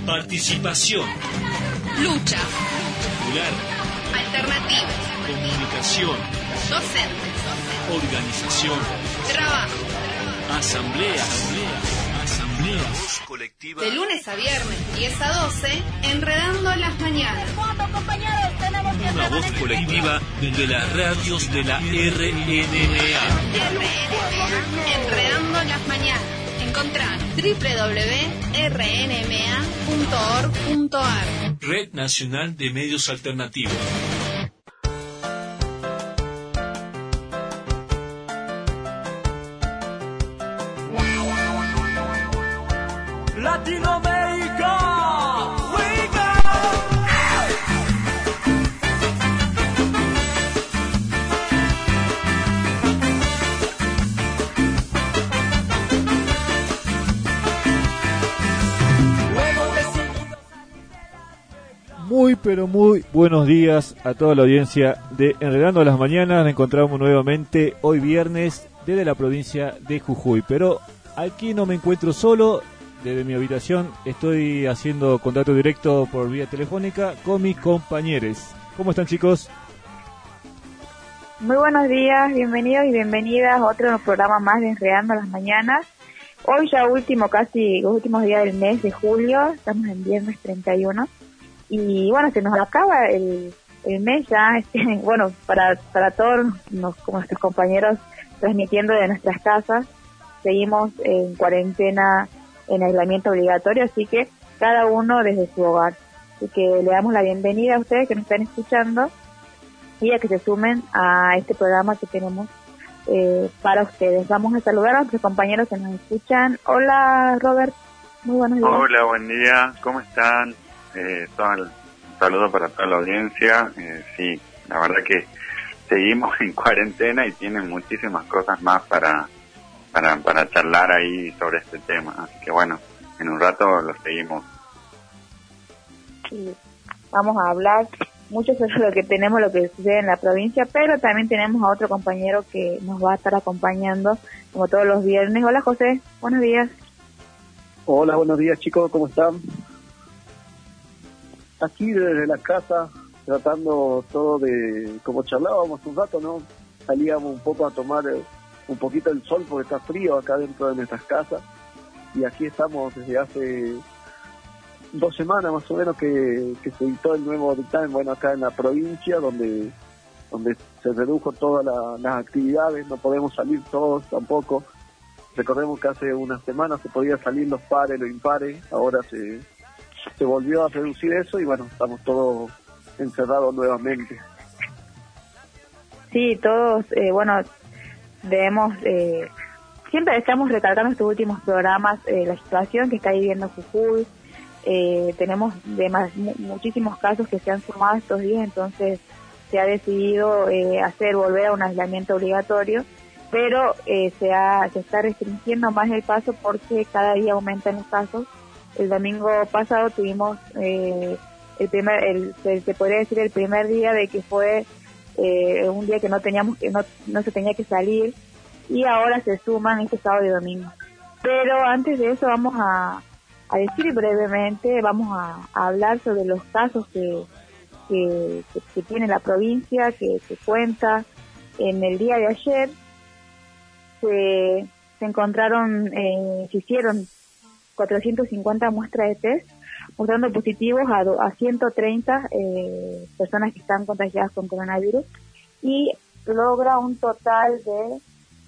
Participación. Lucha. Popular. Alternativa. Comunicación. Docentes. Organización. Trabajo. Asamblea. Voz colectiva. De lunes a viernes, 10 a 12, Enredando las Mañanas. Una voz colectiva de las radios de la RNMA. Enredando las Mañanas. Encontrá www.rnma.org.ar. Red Nacional de Medios Alternativos. Latinoamérica, we go. Muy pero muy buenos días a toda la audiencia de Enredando las Mañanas. Nos encontramos nuevamente hoy viernes desde la provincia de Jujuy, pero aquí no me encuentro solo. Desde mi habitación estoy haciendo contacto directo por vía telefónica con mis compañeros. ¿Cómo están, chicos? Muy buenos días, bienvenidos y bienvenidas a otro programa más de Enredando las Mañanas. Hoy ya casi los últimos días del mes de julio, estamos en viernes 31 y bueno, se nos acaba el mes ya, bueno, para todos como nuestros compañeros transmitiendo de nuestras casas, seguimos en cuarentena, en aislamiento obligatorio, así que cada uno desde su hogar. Así que le damos la bienvenida a ustedes que nos están escuchando y a que se sumen a este programa que tenemos para ustedes. Vamos a saludar a nuestros compañeros que nos escuchan. Hola, Robert. Muy buenos días. Hola, buen día. ¿Cómo están? Un saludo para toda la audiencia. Sí, la verdad que seguimos en cuarentena y tienen muchísimas cosas más para charlar ahí sobre este tema. Así que bueno, en un rato lo seguimos. Sí, vamos a hablar mucho sobre lo que sucede en la provincia, pero también tenemos a otro compañero que nos va a estar acompañando como todos los viernes. Hola, José, buenos días. Hola, buenos días, chicos, ¿cómo están? Aquí desde la casa, tratando todo de, como charlábamos un rato, ¿no? Salíamos un poco a tomar un poquito el sol porque está frío acá dentro de nuestras casas, y aquí estamos desde hace 2 semanas más o menos que se dictó el nuevo dictamen, bueno, acá en la provincia, donde se redujo todas las actividades, no podemos salir todos tampoco. Recordemos que hace unas semanas se podía salir los pares, los impares, ahora se volvió a reducir eso y bueno, estamos todos encerrados nuevamente. Sí, todos, bueno, debemos, siempre estamos recalcando estos últimos programas, la situación que está viviendo Jujuy. Tenemos muchísimos casos que se han sumado estos días, entonces se ha decidido volver a un aislamiento obligatorio, pero se está restringiendo más el paso porque cada día aumentan los casos. El domingo pasado tuvimos se podría decir el primer día de que fue un día que no se tenía que salir, y ahora se suman este sábado y domingo. Pero antes de eso vamos a decir brevemente, vamos a hablar sobre los casos que tiene la provincia, que cuenta. En el día de ayer se hicieron 450 muestras de test, mostrando positivos a 130 personas que están contagiadas con coronavirus, y logra un total de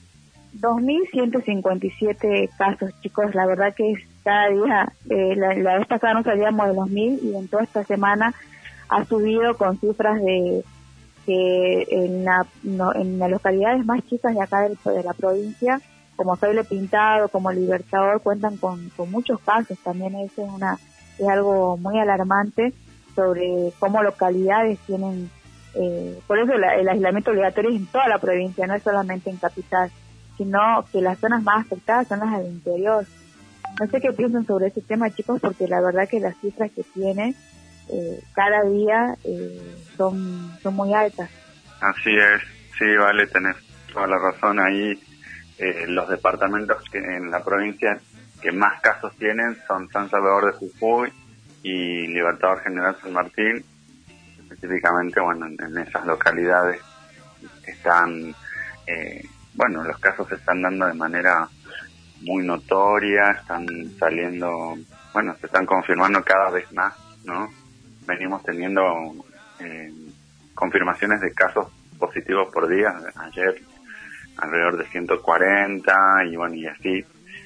2.157 casos, chicos. La verdad que cada día, la vez pasada no salíamos de los 1.000 y en toda esta semana ha subido con cifras de que en las localidades más chicas de acá de la provincia, como Soyle Pintado, como Libertador, cuentan con muchos casos. También eso es algo muy alarmante sobre cómo localidades tienen, por eso el aislamiento obligatorio es en toda la provincia, no es solamente en Capital, sino que las zonas más afectadas son las del interior. No sé qué piensan sobre ese tema, chicos, porque la verdad que las cifras que tiene cada día son muy altas. Así es, sí, vale, tenés toda la razón ahí. Los departamentos que en la provincia que más casos tienen son San Salvador de Jujuy, y Libertador General San Martín, específicamente, bueno, en esas localidades están, los casos se están dando de manera muy notoria, están saliendo, se están confirmando cada vez más, ¿no? Venimos teniendo confirmaciones de casos positivos por día, ayer alrededor de 140 y así.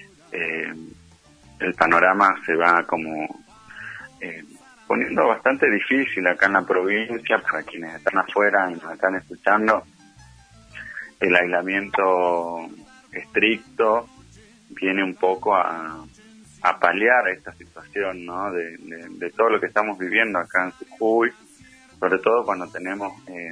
El panorama se va como poniendo bastante difícil acá en la provincia. Para quienes están afuera y nos están escuchando, el aislamiento estricto viene un poco a paliar esta situación, ¿no? De todo lo que estamos viviendo acá en Jujuy, sobre todo cuando tenemos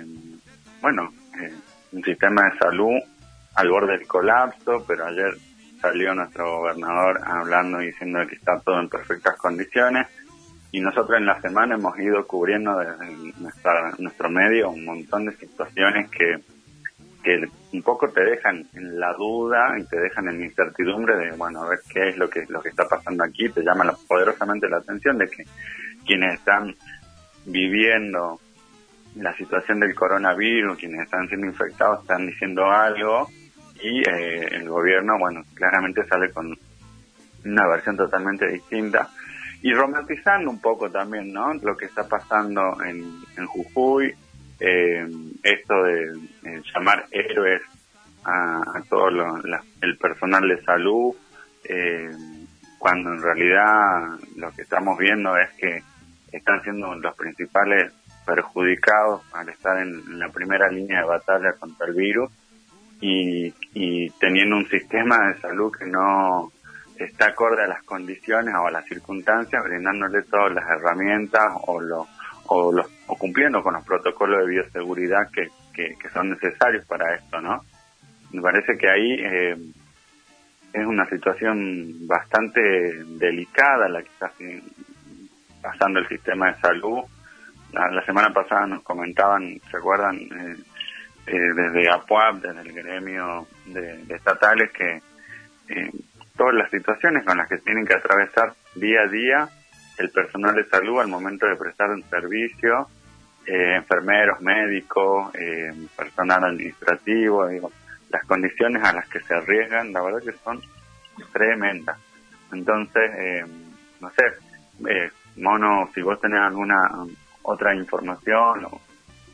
un sistema de salud al borde del colapso, pero ayer salió nuestro gobernador hablando y diciendo que está todo en perfectas condiciones, y nosotros en la semana hemos ido cubriendo desde nuestro medio un montón de situaciones que un poco te dejan en la duda y te dejan en incertidumbre de, a ver qué es lo que está pasando aquí. Te llama poderosamente la atención de que quienes están viviendo la situación del coronavirus, quienes están siendo infectados, están diciendo algo, y el gobierno, claramente sale con una versión totalmente distinta, y romantizando un poco también, ¿no?, lo que está pasando en Jujuy, esto de llamar héroes a todo el personal de salud, cuando en realidad lo que estamos viendo es que están siendo los principales perjudicados al estar en la primera línea de batalla contra el virus, y teniendo un sistema de salud que no está acorde a las condiciones o a las circunstancias, brindándole todas las herramientas o cumpliendo con los protocolos de bioseguridad que son necesarios para esto, ¿no? Me parece que ahí es una situación bastante delicada la que está pasando el sistema de salud. La semana pasada nos comentaban, ¿se acuerdan? Desde APUAP, desde el gremio de estatales, que todas las situaciones con las que tienen que atravesar día a día el personal de salud al momento de prestar un servicio, enfermeros, médicos, personal administrativo, las condiciones a las que se arriesgan, la verdad que son tremendas. Entonces, no sé, Mono, si vos tenés alguna otra información o...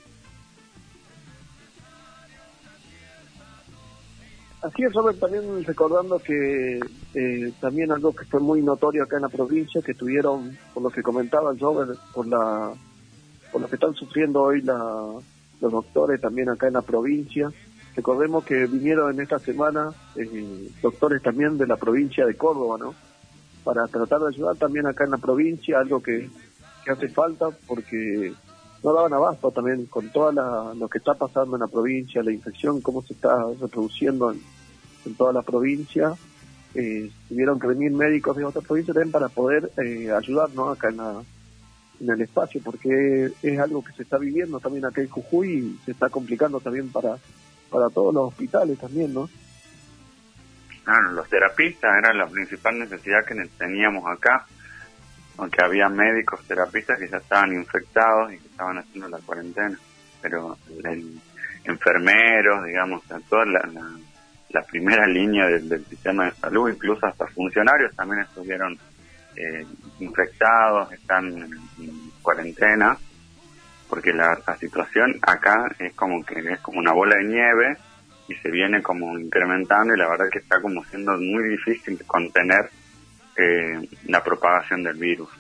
Así es, Robert, también recordando que también algo que fue muy notorio acá en la provincia, que tuvieron, por lo que comentaba el Robert, por lo que están sufriendo hoy los doctores también acá en la provincia. Recordemos que vinieron en esta semana doctores también de la provincia de Córdoba, ¿no?, para tratar de ayudar también acá en la provincia, algo que hace falta porque no daban abasto también con toda lo que está pasando en la provincia, la infección, cómo se está reproduciendo en toda la provincia. Tuvieron que venir médicos de otras provincias también para poder ayudar, ¿no?, acá en el espacio, porque es algo que se está viviendo también acá en Jujuy y se está complicando también para todos los hospitales también, ¿no? Claro, los terapistas eran la principal necesidad que teníamos acá, aunque había médicos terapistas que ya estaban infectados y que estaban haciendo la cuarentena, pero enfermeros, digamos, toda la primera línea del sistema de salud, incluso hasta funcionarios también estuvieron infectados, están en cuarentena, porque la situación acá es como una bola de nieve y se viene como incrementando, y la verdad que está como siendo muy difícil contener la propagación del virus.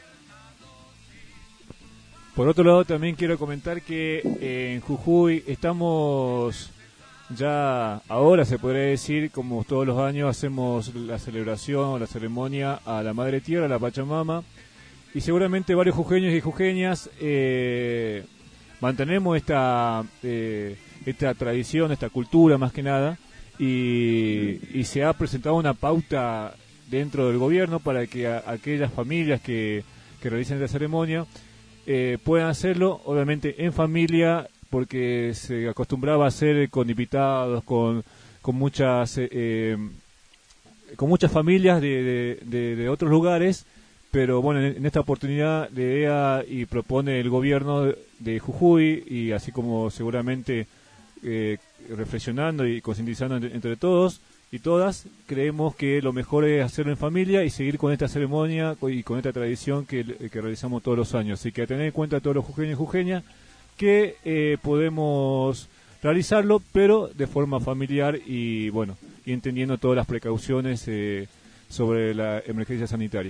Por otro lado, también quiero comentar que en Jujuy estamos ya, ahora se podría decir, como todos los años hacemos la celebración, la ceremonia a la Madre Tierra, a la Pachamama, y seguramente varios jujeños y jujeñas mantenemos esta tradición, esta cultura más que nada, y se ha presentado una pauta dentro del gobierno para que aquellas familias que realicen esta ceremonia puedan hacerlo, obviamente en familia, porque se acostumbraba a hacer con invitados, con muchas familias de otros lugares, pero bueno, en esta oportunidad la idea y propone el gobierno de Jujuy, y así como seguramente reflexionando y concientizando entre todos y todas, creemos que lo mejor es hacerlo en familia y seguir con esta ceremonia y con esta tradición que realizamos todos los años. Así que a tener en cuenta a todos los jujeños y jujeñas que podemos realizarlo, pero de forma familiar y bueno, y entendiendo todas las precauciones sobre la emergencia sanitaria.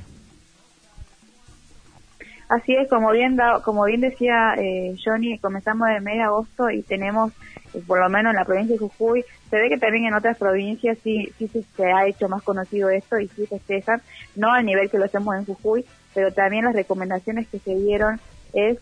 Así es, como bien decía Johnny, comenzamos en el mes de agosto y tenemos, por lo menos en la provincia de Jujuy, se ve que también en otras provincias sí se ha hecho más conocido esto y sí festejan, no al nivel que lo hacemos en Jujuy, pero también las recomendaciones que se dieron es,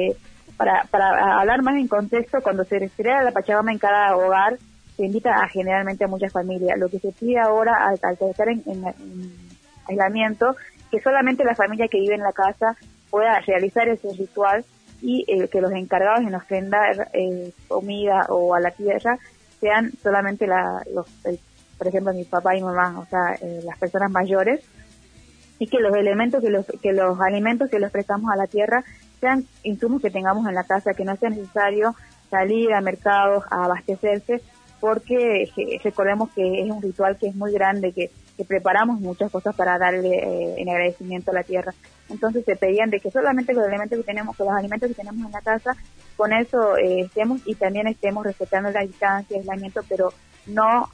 para hablar más en contexto, cuando se celebra la Pachamama en cada hogar, se invita generalmente a muchas familias. Lo que se pide ahora al estar en aislamiento, que solamente la familia que vive en la casa pueda realizar ese ritual y que los encargados en ofrendar comida o a la tierra sean solamente por ejemplo, mi papá y mamá, o sea, las personas mayores, y que los elementos, que los alimentos que les prestamos a la tierra sean insumos que tengamos en la casa, que no sea necesario salir a mercados a abastecerse, porque recordemos que es un ritual que es muy grande, que preparamos muchas cosas para darle en agradecimiento a la tierra. Entonces se pedían de que solamente con los elementos que tenemos, con los alimentos que tenemos en la casa, con eso estemos y también estemos respetando la distancia, el aislamiento, pero no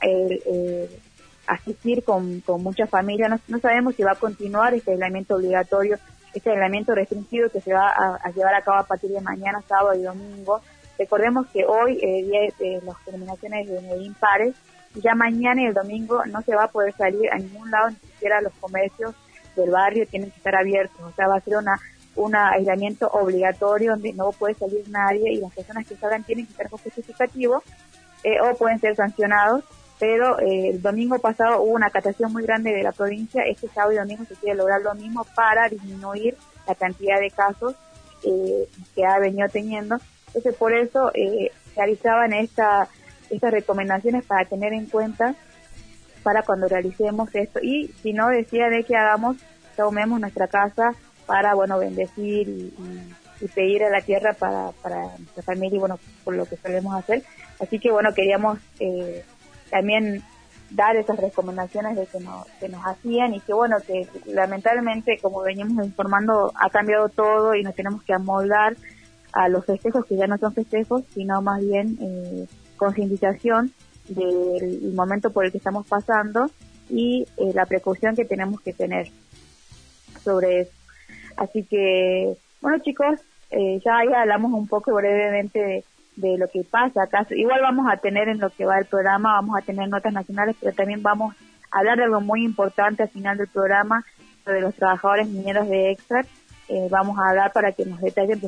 asistir con muchas familias. No sabemos si va a continuar este aislamiento obligatorio, este aislamiento restringido que se va a llevar a cabo a partir de mañana, sábado y domingo. Recordemos que hoy, día de las terminaciones de impares, ya mañana y el domingo no se va a poder salir a ningún lado, ni siquiera los comercios del barrio tienen que estar abiertos. O sea, va a ser un aislamiento obligatorio donde no puede salir nadie y las personas que salgan tienen que estar con justificativo o pueden ser sancionados. Pero el domingo pasado hubo una acatación muy grande de la provincia. Este sábado y domingo se quiere lograr lo mismo para disminuir la cantidad de casos que ha venido teniendo. Entonces, por eso realizaban estas recomendaciones para tener en cuenta para cuando realicemos esto. Y si no, decía de que tomemos nuestra casa para, bueno, bendecir y pedir a la tierra para nuestra familia y, bueno, por lo que solemos hacer. Así que, bueno, queríamos también dar esas recomendaciones de que nos hacían y que, bueno, que lamentablemente, como veníamos informando, ha cambiado todo y nos tenemos que amoldar a los festejos que ya no son festejos, sino más bien concientización del momento por el que estamos pasando y la precaución que tenemos que tener sobre eso. Así que, bueno, chicos, ya hablamos un poco brevemente de lo que pasa acá. Igual vamos a tener en lo que va el programa, vamos a tener notas nacionales, pero también vamos a hablar de algo muy importante al final del programa, sobre los trabajadores mineros de Extract. Vamos a hablar para que nos detallen,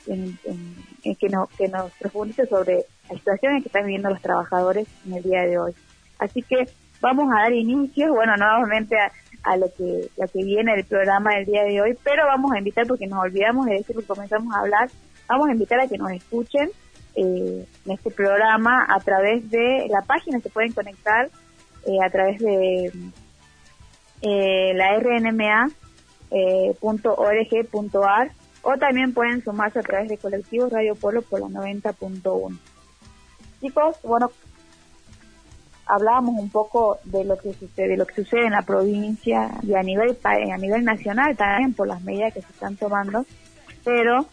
que nos profundice sobre la situación en que están viviendo los trabajadores en el día de hoy. Así que vamos a dar inicio, bueno, nuevamente a lo que viene el programa del día de hoy, pero vamos a invitar, porque nos olvidamos de decir que comenzamos a hablar, vamos a invitar a que nos escuchen en este programa a través de la página. Se pueden conectar a través de la rnma.org.ar o también pueden sumarse a través de Colectivos Radio Polo por la 90.1. Chicos, bueno, hablábamos un poco de lo que sucede en la provincia y a nivel nacional también por las medidas que se están tomando, pero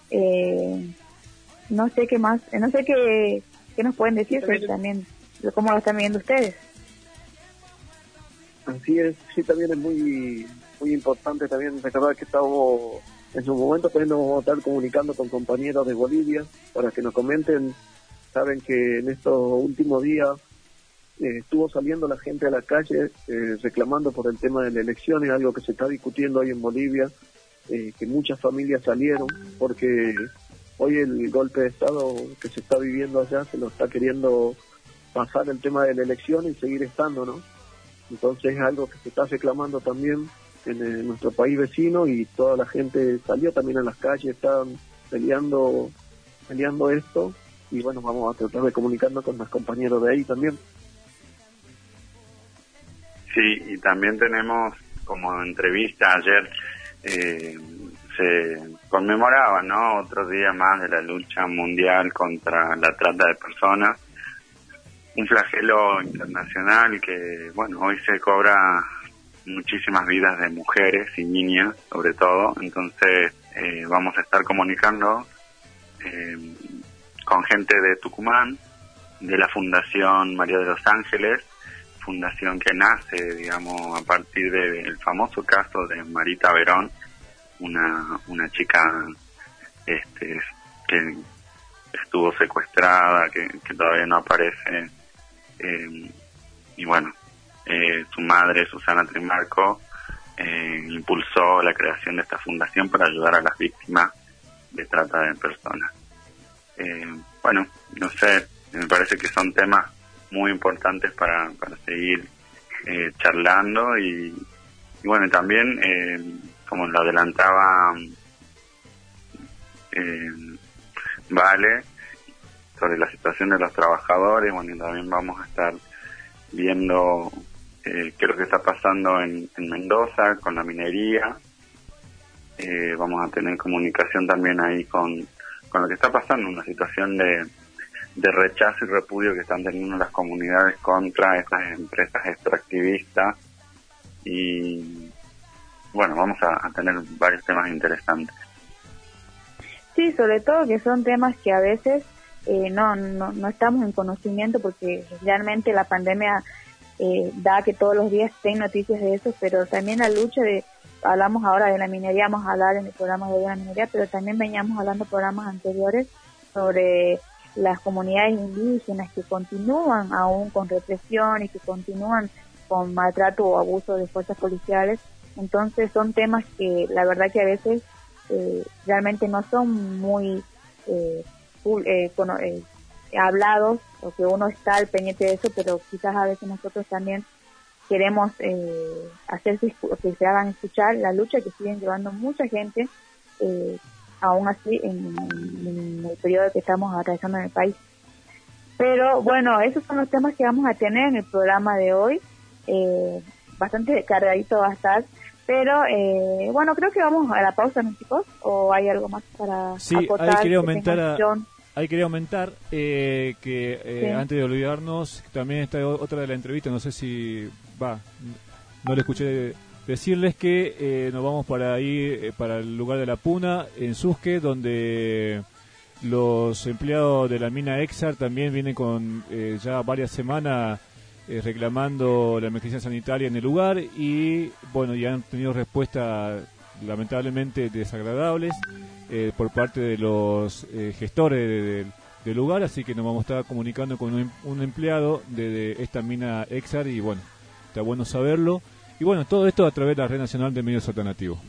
no sé qué más, no sé qué nos pueden decir también, cómo lo están viendo ustedes. Así es, sí, también es muy importante también recordar que estamos en su momento, también nos vamos a estar comunicando con compañeros de Bolivia para que nos comenten. Saben que en estos últimos días estuvo saliendo la gente a la calle reclamando por el tema de las elecciones, algo que se está discutiendo hoy en Bolivia, que muchas familias salieron porque hoy el golpe de Estado que se está viviendo allá se lo está queriendo pasar el tema de la elección y seguir estando, ¿no? Entonces es algo que se está reclamando también en nuestro país vecino y toda la gente salió también a las calles, están peleando esto y bueno, vamos a tratar de comunicarnos con los compañeros de ahí también. Sí, y también tenemos como entrevista ayer se conmemoraba, ¿no?, otro día más de la lucha mundial contra la trata de personas, un flagelo internacional que, bueno, hoy se cobra muchísimas vidas de mujeres y niñas, sobre todo. Entonces vamos a estar comunicando con gente de Tucumán, de la Fundación María de los Ángeles, fundación que nace, digamos, a partir del famoso caso de Marita Verón, una chica que estuvo secuestrada, que todavía no aparece, y bueno, su madre, Susana Trimarco, impulsó la creación de esta fundación para ayudar a las víctimas de trata de personas. Bueno, no sé, me parece que son temas muy importantes para seguir charlando y bueno, también como lo adelantaba Vale, sobre la situación de los trabajadores. Bueno, y también vamos a estar viendo qué es lo que está pasando en Mendoza con la minería. Vamos a tener comunicación también ahí con lo que está pasando, una situación de rechazo y repudio que están teniendo las comunidades contra estas empresas extractivistas. Y bueno, vamos a tener varios temas interesantes. Sí, sobre todo que son temas que a veces no estamos en conocimiento, porque realmente la pandemia da que todos los días estén noticias de eso, pero también la lucha hablamos ahora de la minería, vamos a hablar en el programa de la minería, pero también veníamos hablando en programas anteriores sobre las comunidades indígenas que continúan aún con represión y que continúan con maltrato o abuso de fuerzas policiales. Entonces son temas que la verdad que a veces realmente no son muy hablados, o que uno está al pendiente de eso, pero quizás a veces nosotros también queremos hacerse que se hagan escuchar la lucha que siguen llevando mucha gente, aún así en el periodo que estamos atravesando en el país. Pero bueno, esos son los temas que vamos a tener en el programa de hoy. Bastante cargadito va a estar, pero bueno, creo que vamos a la pausa, ¿no, chicos? ¿O hay algo más para acotar? Ahí quería aumentar que sí. Antes de olvidarnos, también está otra de la entrevista, no sé si no le escuché decirles que nos vamos para ahí, para el lugar de la Puna, en Susque, donde los empleados de la mina Exar también vienen con ya varias semanas reclamando la emergencia sanitaria en el lugar, y bueno, ya han tenido respuestas lamentablemente desagradables por parte de los gestores del lugar, así que nos vamos a estar comunicando con un empleado de esta mina Exar, y bueno, está bueno saberlo. Y bueno, todo esto a través de la Red Nacional de Medios Alternativos.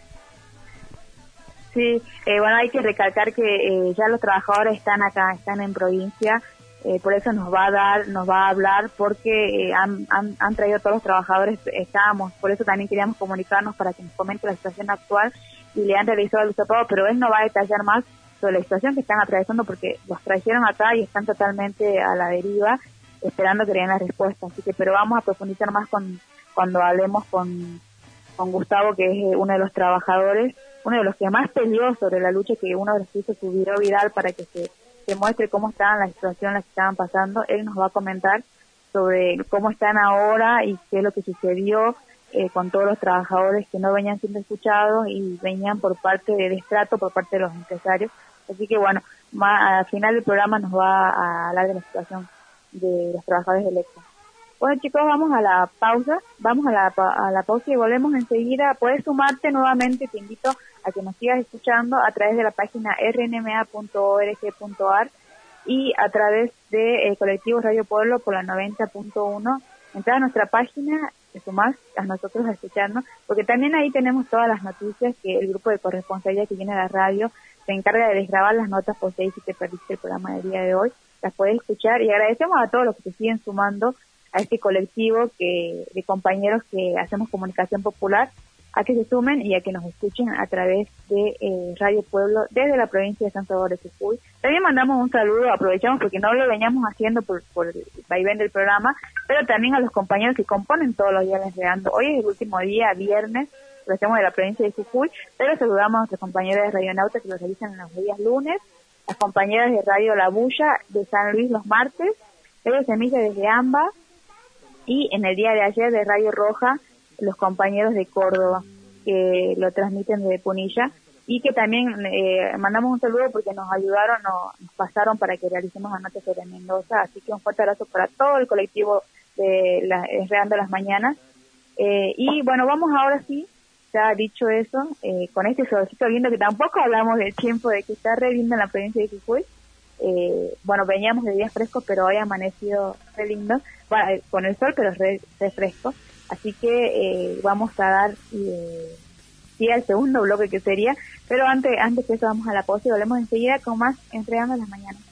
Sí, bueno, hay que recalcar que ya los trabajadores están acá, están en provincia, por eso nos va a hablar, porque han traído todos los trabajadores, por eso también queríamos comunicarnos para que nos comente la situación actual, y le han realizado el hisopado, pero él no va a detallar más sobre la situación que están atravesando, porque los trajeron acá y están totalmente a la deriva, esperando que le den la respuesta. Así que, pero vamos a profundizar más cuando hablemos con Gustavo, que es uno de los trabajadores, uno de los que más peleó sobre la lucha, que uno de los que hizo su video viral para que se muestre cómo estaban la situación en la que estaban pasando. Él nos va a comentar sobre cómo están ahora y qué es lo que sucedió con todos los trabajadores que no venían siendo escuchados y venían por parte de destrato por parte de los empresarios. Así que bueno, al final del programa nos va a hablar de la situación de los trabajadores de Electra. Bueno, chicos, vamos a la pausa, a la pausa y volvemos enseguida. Puedes sumarte nuevamente, te invito a que nos sigas escuchando a través de la página rnma.org.ar y a través de Colectivo Radio Pueblo por la 90.1. Entrar a nuestra página, te sumás a nosotros a escucharnos, porque también ahí tenemos todas las noticias que el grupo de corresponsabilidad que viene a la radio se encarga de desgrabar las notas por si te perdiste el programa del día de hoy. Las podés escuchar, y agradecemos a todos los que se siguen sumando a este colectivo de compañeros que hacemos comunicación popular, a que se sumen y a que nos escuchen a través de Radio Pueblo desde la provincia de San Salvador de Jujuy. También mandamos un saludo, aprovechamos porque no lo veníamos haciendo por el vaivén del programa, pero también a los compañeros que componen todos los días Enredando. Hoy es el último día, viernes, lo hacemos de la provincia de Jujuy, pero saludamos a nuestras compañeras de Radionauta que lo realizan en los días lunes, las compañeras de Radio La Bulla de San Luis los martes, Radio Semilla desde AMBA, y en el día de ayer de Radio Roja, los compañeros de Córdoba, que lo transmiten desde Punilla, y que también mandamos un saludo porque nos ayudaron, nos pasaron para que realicemos Anoche sobre Mendoza, así que un fuerte abrazo para todo el colectivo de Enredando las Mañanas. Y bueno, vamos ahora sí, ya dicho eso, con este solcito lindo que tampoco hablamos del tiempo, de que está re lindo en la provincia de Jujuy. Bueno, veníamos de días frescos, pero hoy ha amanecido re lindo, bueno, con el sol, pero re fresco. Así que vamos a dar sí al segundo bloque que sería, pero antes que eso vamos a la pausa y volvemos enseguida con más Entregando las Mañanas.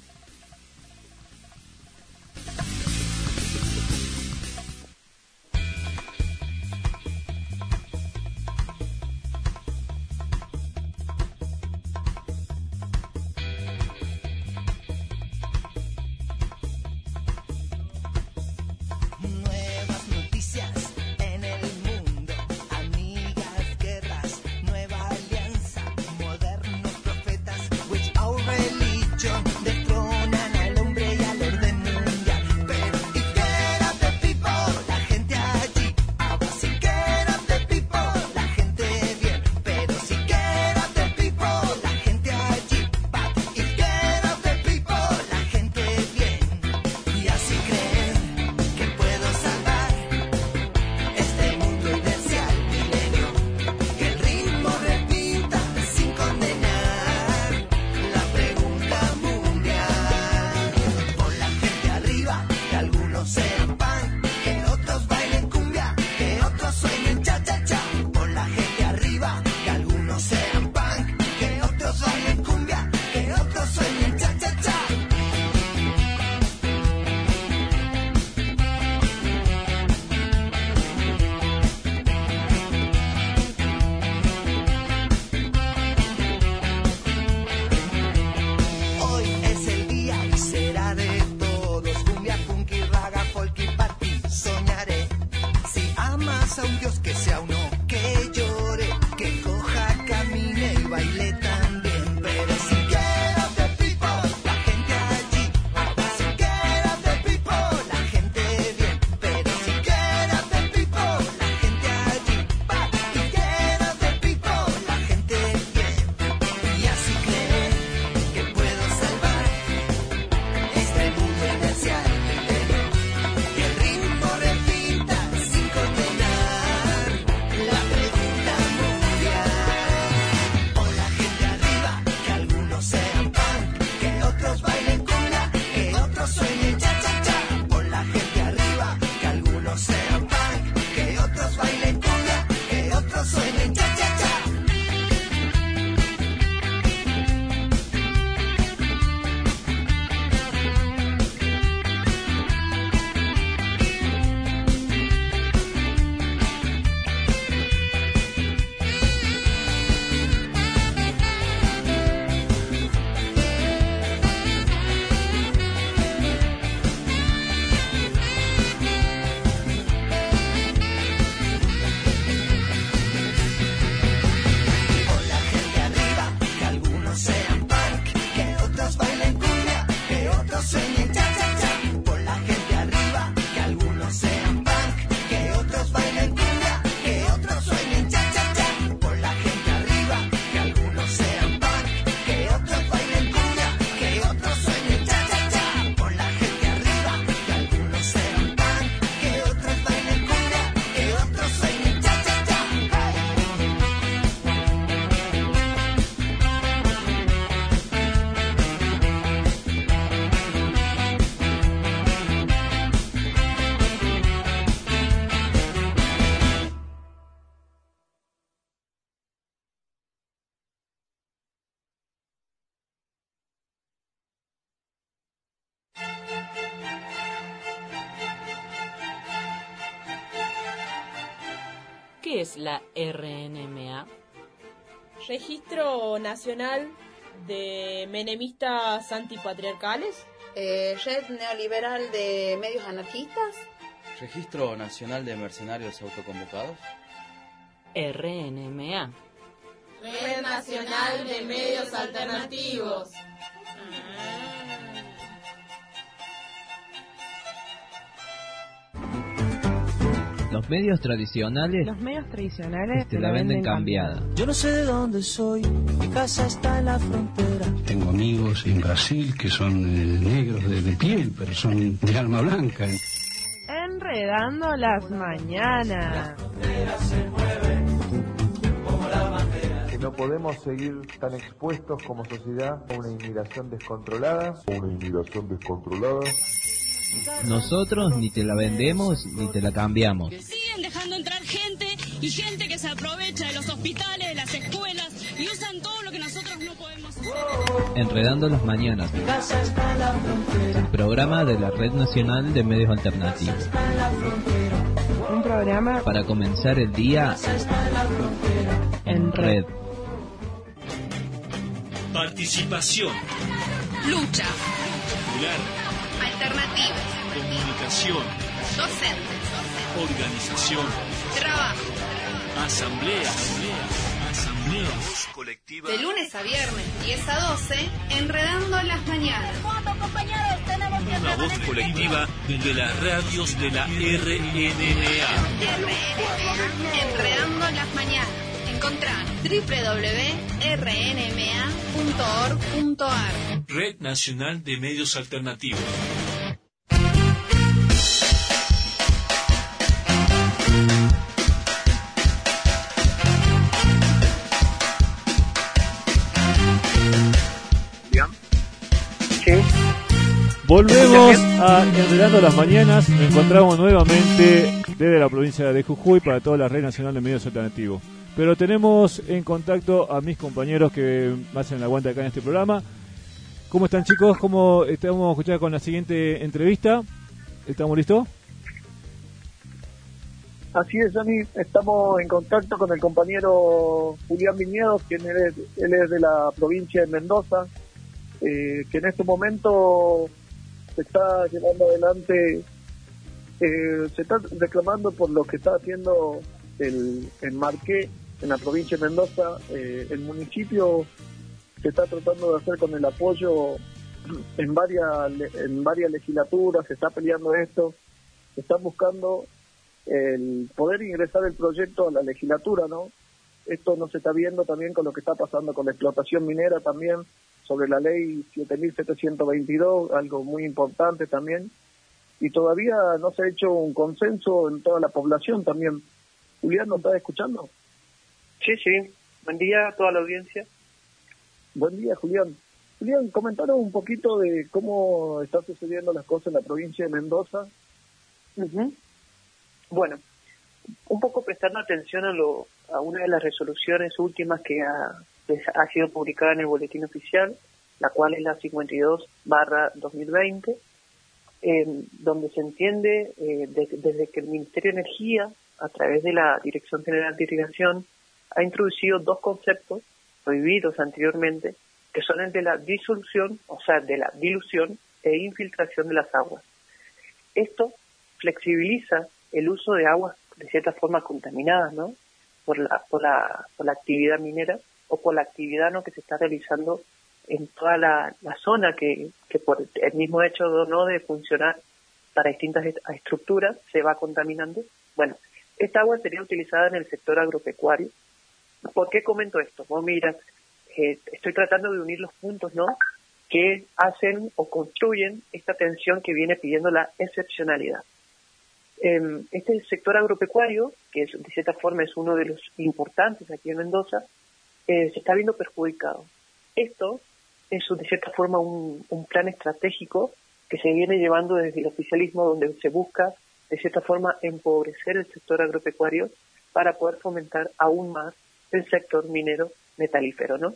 ¿Qué es la RNMA? Registro Nacional de Menemistas Antipatriarcales. Red Neoliberal de Medios Anarquistas. Registro Nacional de Mercenarios Autoconvocados. RNMA. Red Nacional de Medios Alternativos. Los medios tradicionales te la venden cambiada. Yo no sé de dónde soy, mi casa está en la frontera. Tengo amigos en Brasil que son negros de piel, pero son de alma blanca. Enredando las mañanas. Que no podemos seguir tan expuestos como sociedad a una inmigración descontrolada. Nosotros ni te la vendemos ni te la cambiamos. Siguen dejando entrar gente y gente que se aprovecha de los hospitales, de las escuelas y usan todo lo que nosotros no podemos hacer. Enredando las mañanas. El programa de la Red Nacional de Medios Alternativos. Un programa para comenzar el día en red. Participación. Lucha. Popular. Alternativas. Comunicación. Docentes. Organización. Trabajo. Asamblea. Voz colectiva. De lunes a viernes, 10 a 12, Enredando las mañanas. Una voz colectiva de las radios de la RNMA. Enredando las mañanas. Encontrá www.rnma.org.ar. Red Nacional de Medios Alternativos. Volvemos a Enredando las Mañanas. Nos encontramos nuevamente desde la provincia de Jujuy para toda la Red Nacional de Medios Alternativos. Pero tenemos en contacto a mis compañeros que me hacen el aguante acá en este programa. ¿Cómo están, chicos? ¿Cómo estamos a escuchar con la siguiente entrevista? ¿Estamos listos? Así es, Johnny. Estamos en contacto con el compañero Julián Viñedos, quien él es de la provincia de Mendoza, que en este momento se está llevando adelante, se está reclamando por lo que está haciendo el Marqué en la provincia de Mendoza. El municipio se está tratando de hacer con el apoyo en varias legislaturas, se está peleando esto, se está buscando el poder ingresar el proyecto a la legislatura, ¿no? Esto no se está viendo también con lo que está pasando con la explotación minera también, sobre la ley 7.722, algo muy importante también, y todavía no se ha hecho un consenso en toda la población también. Julián, ¿nos estás escuchando? Sí. Buen día a toda la audiencia. Buen día, Julián. Julián, comentaros un poquito de cómo están sucediendo las cosas en la provincia de Mendoza. Uh-huh. Bueno, un poco prestando atención a una de las resoluciones últimas que ha sido publicada en el boletín oficial, la cual es la 52/2020, donde se entiende desde que el Ministerio de Energía, a través de la Dirección General de Irrigación, ha introducido dos conceptos prohibidos anteriormente, que son el de la disolución, o sea, de la dilución e infiltración de las aguas. Esto flexibiliza el uso de aguas de cierta forma contaminadas, ¿no? Por la actividad minera o por la actividad, ¿no?, que se está realizando en toda la zona que por el mismo hecho no de funcionar para distintas estructuras se va contaminando. Bueno, esta agua sería utilizada en el sector agropecuario. ¿Por qué comento esto? Vos mirás, estoy tratando de unir los puntos, ¿no?, que hacen o construyen esta tensión que viene pidiendo la excepcionalidad. Este sector agropecuario, que de cierta forma es uno de los importantes aquí en Mendoza, se está viendo perjudicado. Esto es de cierta forma un plan estratégico que se viene llevando desde el oficialismo, donde se busca de cierta forma empobrecer el sector agropecuario para poder fomentar aún más el sector minero metalífero, ¿no?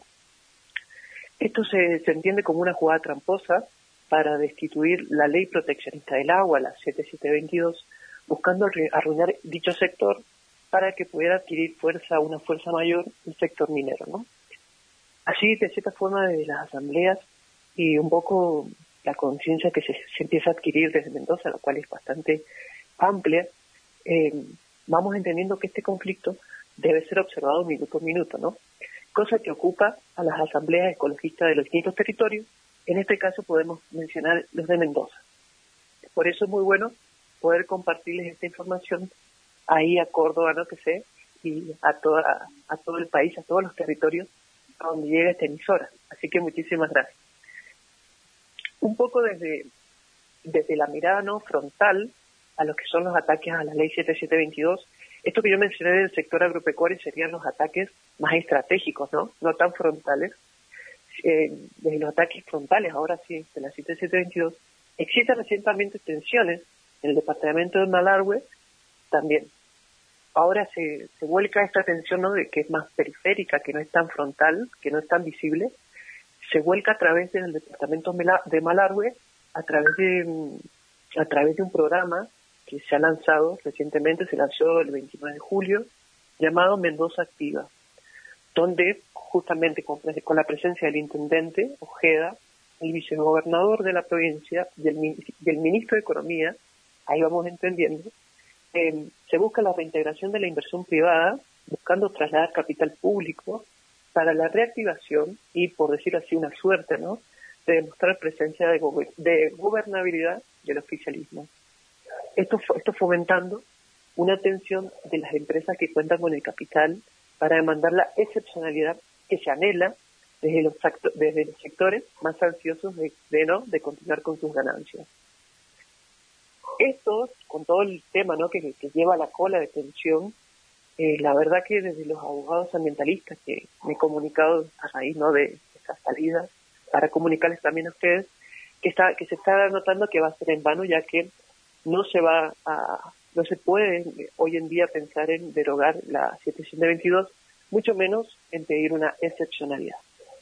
Esto se entiende como una jugada tramposa para destituir la ley proteccionista del agua, la 7722, buscando arruinar dicho sector para que pudiera adquirir una fuerza mayor el sector minero, ¿no? Así, de cierta forma, desde las asambleas y un poco la conciencia que se empieza a adquirir desde Mendoza, la cual es bastante amplia, vamos entendiendo que este conflicto debe ser observado minuto a minuto, ¿no? Cosa que ocupa a las asambleas ecologistas de los distintos territorios. En este caso podemos mencionar los de Mendoza. Por eso es muy bueno poder compartirles esta información ahí a Córdoba, ¿no? Que sé, y a todo el país, a todos los territorios a donde llega esta emisora. Así que muchísimas gracias. Un poco desde la mirada no frontal a lo que son los ataques a la ley 7722, esto que yo mencioné del sector agropecuario serían los ataques más estratégicos, ¿no? No tan frontales. Desde los ataques frontales, ahora sí, de la 7722, existen recientemente tensiones en el departamento de Malargüe también. Ahora se vuelca esta tensión, ¿no? De que es más periférica, que no es tan frontal, que no es tan visible, se vuelca a través del departamento de Malargüe, a través de un programa que se ha lanzado recientemente, se lanzó el 29 de julio, llamado Mendoza Activa, donde justamente con la presencia del intendente Ojeda, el vicegobernador de la provincia y el ministro de Economía, ahí vamos entendiendo, se busca la reintegración de la inversión privada, buscando trasladar capital público para la reactivación y, por decir así, una suerte, ¿no?, de demostrar presencia de gobernabilidad del oficialismo. Esto fomentando una atención de las empresas que cuentan con el capital para demandar la excepcionalidad que se anhela desde los sectores más ansiosos de continuar con sus ganancias. Esto, con todo el tema, ¿no?, que lleva a la cola de tensión, la verdad que desde los abogados ambientalistas que me he comunicado a raíz, ¿no?, de estas salidas, para comunicarles también a ustedes que se está notando que va a ser en vano, ya que no se puede hoy en día pensar en derogar la 7722, mucho menos en pedir una excepcionalidad.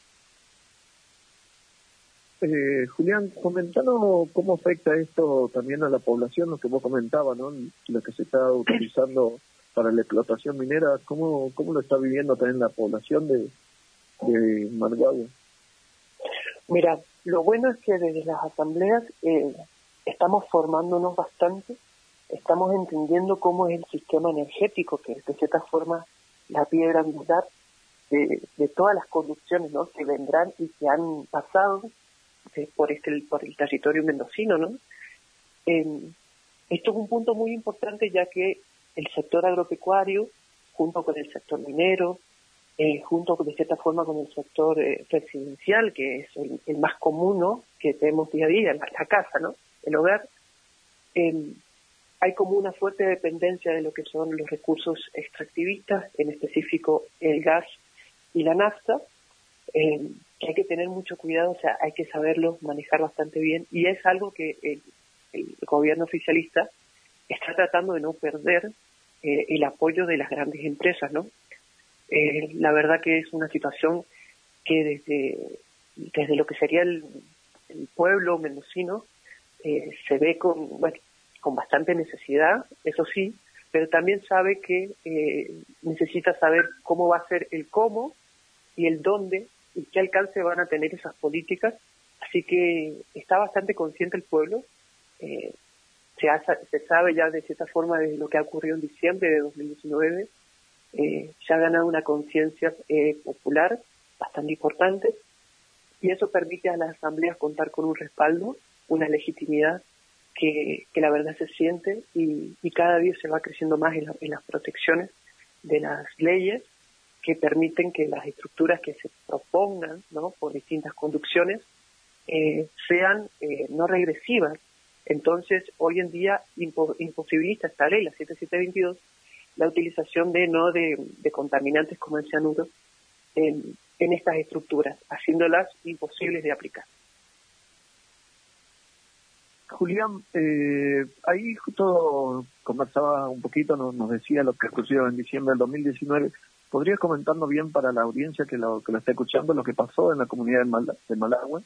Julián, comentanos cómo afecta esto también a la población, lo que vos comentabas, ¿no?, lo que se está utilizando para la explotación minera. ¿Cómo lo está viviendo también la población de Malargüe? Mira, lo bueno es que desde las asambleas estamos formándonos bastante, estamos entendiendo cómo es el sistema energético, que es de cierta forma la piedra angular de todas las conducciones, ¿no?, que vendrán y que han pasado por el territorio mendocino, ¿no? Esto es un punto muy importante, ya que el sector agropecuario, junto con el sector minero, junto de cierta forma con el sector residencial, que es el más común, ¿no?, que tenemos día a día, la casa, ¿no?, el hogar, hay como una fuerte dependencia de lo que son los recursos extractivistas, en específico el gas y la nafta, que hay que tener mucho cuidado, o sea, hay que saberlos manejar bastante bien, y es algo que el gobierno oficialista está tratando de no perder el apoyo de las grandes empresas, ¿no? La verdad que es una situación que desde lo que sería el pueblo mendocino se ve con bastante necesidad, eso sí, pero también sabe que necesita saber cómo va a ser el cómo y el dónde y qué alcance van a tener esas políticas, así que está bastante consciente el pueblo. Se sabe ya de cierta forma de lo que ha ocurrido en diciembre de 2019, se ha ganado una conciencia popular bastante importante, y eso permite a las asambleas contar con un respaldo, una legitimidad que la verdad se siente, y cada día se va creciendo más en las protecciones de las leyes que permiten que las estructuras que se propongan, ¿no?, por distintas conducciones sean no regresivas. Entonces, hoy en día imposibilita esta ley, la 7722, la utilización de contaminantes como el cianuro en estas estructuras, haciéndolas imposibles de aplicar. Julián, ahí justo conversaba un poquito, nos decía lo que ocurrió en diciembre del 2019. ¿Podrías comentarnos bien para la audiencia que lo está escuchando lo que pasó en la comunidad de Malargüe?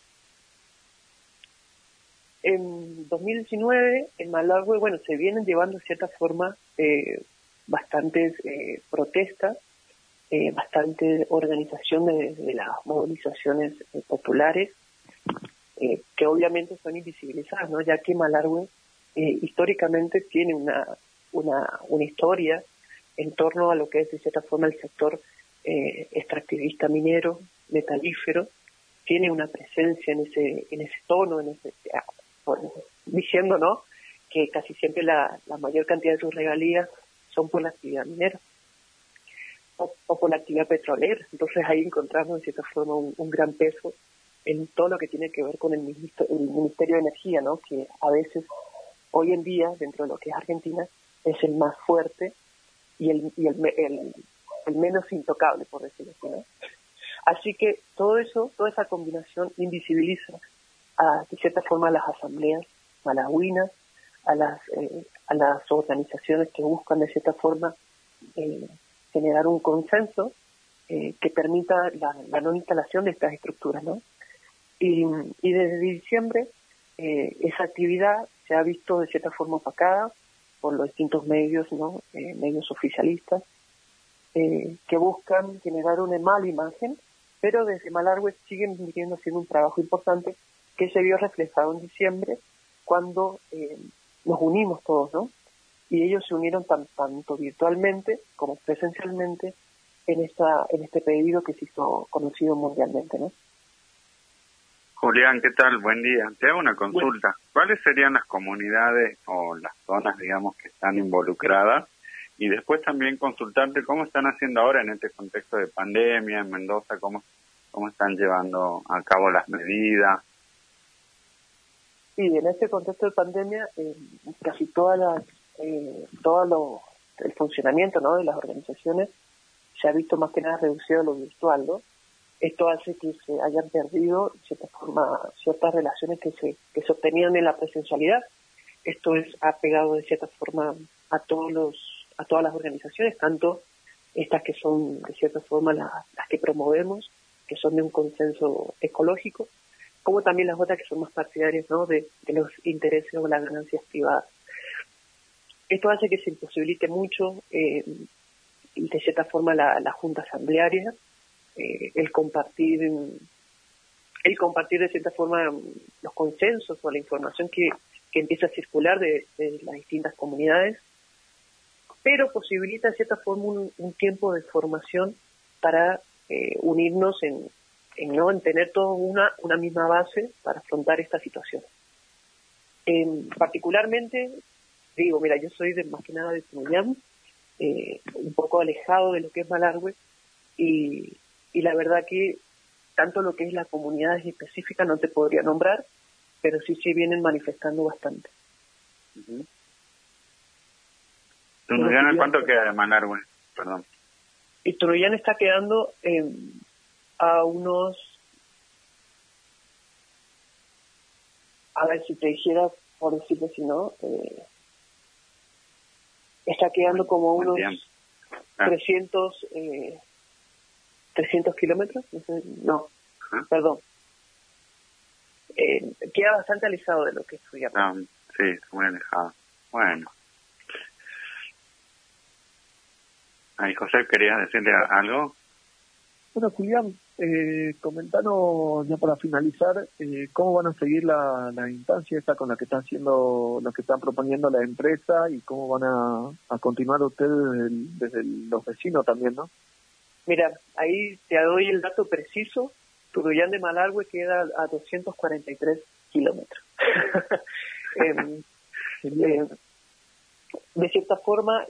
En 2019, en Malargüe, se vienen llevando de cierta forma bastantes protestas, bastante organización de las movilizaciones populares, que obviamente son invisibilizadas, ¿no?, ya que Malargüe históricamente tiene una historia en torno a lo que es de cierta forma el sector extractivista minero, metalífero, tiene una presencia en ese tono, diciendo, ¿no?, que casi siempre la mayor cantidad de sus regalías son por la actividad minera o por la actividad petrolera. Entonces ahí encontramos de cierta forma un gran peso en todo lo que tiene que ver con el Ministerio de Energía, ¿no?, que a veces hoy en día dentro de lo que es Argentina es el más fuerte y el menos intocable, por decirlo así, ¿no? Así que todo eso, toda esa combinación invisibiliza de cierta forma a las asambleas malagüinas, a las organizaciones que buscan de cierta forma generar un consenso que permita la no instalación de estas estructuras, ¿no? Y desde diciembre esa actividad se ha visto de cierta forma opacada por los distintos medios, ¿no?, medios oficialistas, que buscan generar una mala imagen, pero desde Malargüe siguen viniendo haciendo un trabajo importante que se vio reflejado en diciembre cuando nos unimos todos, ¿no? Y ellos se unieron tanto virtualmente como presencialmente en este pedido que se hizo conocido mundialmente, ¿no? Julián, ¿qué tal? Buen día. Te hago una consulta. Bueno. ¿Cuáles serían las comunidades o las zonas, digamos, que están involucradas? Y después también consultarte cómo están haciendo ahora en este contexto de pandemia en Mendoza, cómo están llevando a cabo las medidas. Sí, en este contexto de pandemia, casi el funcionamiento, ¿no?, de las organizaciones se ha visto más que nada reducido a lo virtual, ¿no? Esto hace que se hayan perdido, de cierta forma, ciertas relaciones que se obtenían en la presencialidad. Esto ha pegado de cierta forma a todas las organizaciones, tanto estas que son de cierta forma las que promovemos, que son de un consenso ecológico, como también las otras que son más partidarias, ¿no?, de los intereses o las ganancias privadas. Esto hace que se imposibilite mucho de cierta forma la junta asamblearia, el compartir de cierta forma los consensos o la información que empieza a circular de las distintas comunidades, pero posibilita de cierta forma un tiempo de formación para unirnos en tener todos una misma base para afrontar esta situación. Particularmente, digo, mira, yo soy más que nada de Tunuyán, un poco alejado de lo que es Malargüe, y la verdad que tanto lo que es la comunidad específica no te podría nombrar, pero sí vienen manifestando bastante. Uh-huh. ¿Tunuyán cuánto queda de Malargüe? Perdón. Y Tunuyán está quedando a unos, a ver si te dijera, por decirlo si no, está quedando como unos 300 kilómetros, no, perdón. Queda bastante alejado de lo que estoy hablando. Sí, muy alejado. Bueno. Ahí, José, ¿querías decirle algo? Bueno, Julián, comentanos ya para finalizar, cómo van a seguir la instancia esta con la que están haciendo, lo que están proponiendo la empresa, y cómo van a continuar ustedes desde los vecinos también, ¿no? Mira, ahí te doy el dato preciso. Tunuyán de Malargüe queda a 243 kilómetros. De cierta forma,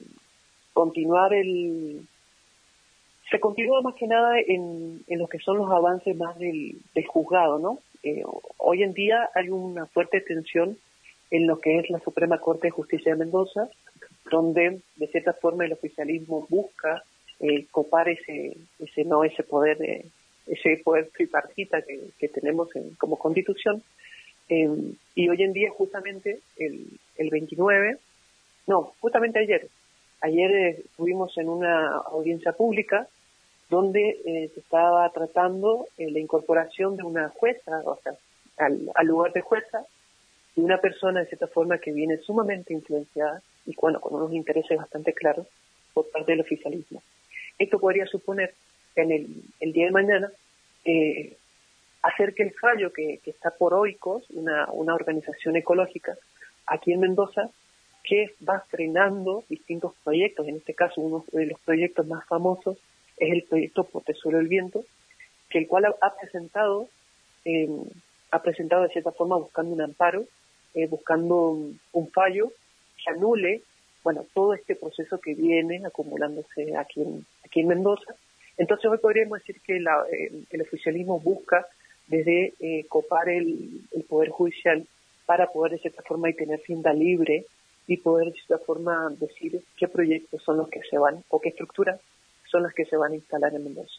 se continúa más que nada en lo que son los avances más del juzgado, ¿no? Hoy en día hay una fuerte tensión en lo que es la Suprema Corte de Justicia de Mendoza, donde de cierta forma el oficialismo busca copar ese poder tripartita que tenemos como Constitución, y hoy en día justamente el 29, no, justamente ayer estuvimos en una audiencia pública donde se estaba tratando la incorporación de una jueza, o sea, al lugar de jueza, y una persona de cierta forma que viene sumamente influenciada y con unos intereses bastante claros por parte del oficialismo. Esto podría suponer en el día de mañana hacer que el fallo que está por OICOS, una organización ecológica aquí en Mendoza, que va frenando distintos proyectos. En este caso, uno de los proyectos más famosos es el proyecto Protesuelo del Viento, que el cual ha presentado de cierta forma buscando un amparo, buscando un fallo que anule, bueno, todo este proceso que viene acumulándose aquí en Mendoza. Entonces hoy podríamos decir que el oficialismo busca desde copar el Poder Judicial para poder de cierta forma y tener finta libre y poder de cierta forma decir qué proyectos son los que se van o qué estructuras son las que se van a instalar en Mendoza.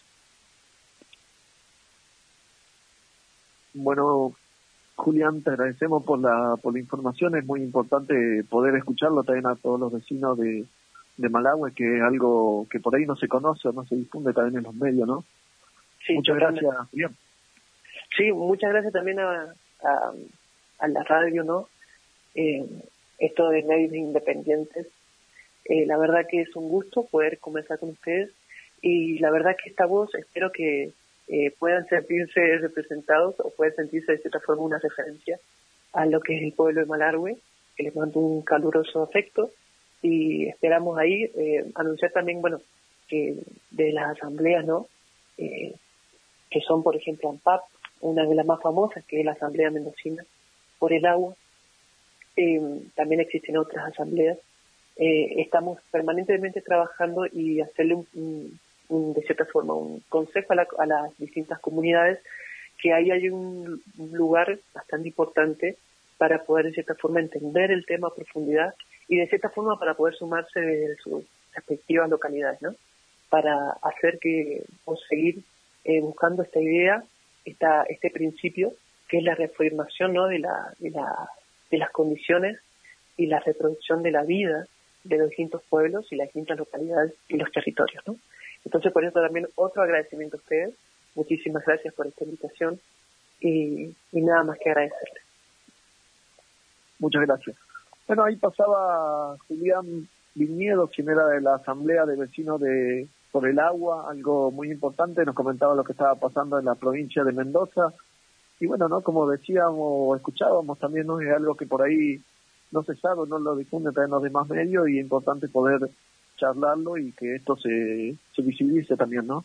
Bueno, Julián, te agradecemos por la información. Es muy importante poder escucharlo también a todos los vecinos de Malahue, que es algo que por ahí no se conoce o no se difunde también en los medios, ¿no? Sí, muchas gracias, Julián. Sí, muchas gracias también a la radio, ¿no? Esto de medios independientes. La verdad que es un gusto poder conversar con ustedes y la verdad que esta voz espero que puedan sentirse representados o puedan sentirse de cierta forma una referencia a lo que es el pueblo de Malahue, que les mando un caluroso afecto y esperamos ahí anunciar también, bueno, que de las asambleas, ¿no? Que son, por ejemplo, ANPAP, una de las más famosas, que es la Asamblea Mendocina por el Agua. También existen otras asambleas. Estamos permanentemente trabajando y hacerle de cierta forma un consejo a las distintas comunidades, que ahí hay un lugar bastante importante para poder de cierta forma entender el tema a profundidad y de cierta forma para poder sumarse desde sus respectivas localidades, ¿no? Para hacer que o seguir buscando esta idea, este principio, que es la reafirmación, ¿no? de las condiciones y la reproducción de la vida de los distintos pueblos y las distintas localidades y los territorios, ¿no? Entonces, por eso también otro agradecimiento a ustedes. Muchísimas gracias por esta invitación y nada más que agradecerles. Muchas gracias. Bueno, ahí pasaba Julián Viñedo, quien era de la Asamblea de Vecinos por el Agua, algo muy importante. Nos comentaba lo que estaba pasando en la provincia de Mendoza. Y bueno, ¿no? Como decíamos o escuchábamos también, ¿no? Es algo que por ahí no se sabe, no lo difunden también los demás medios y es importante poder charlarlo y que esto se visibilice también, ¿no?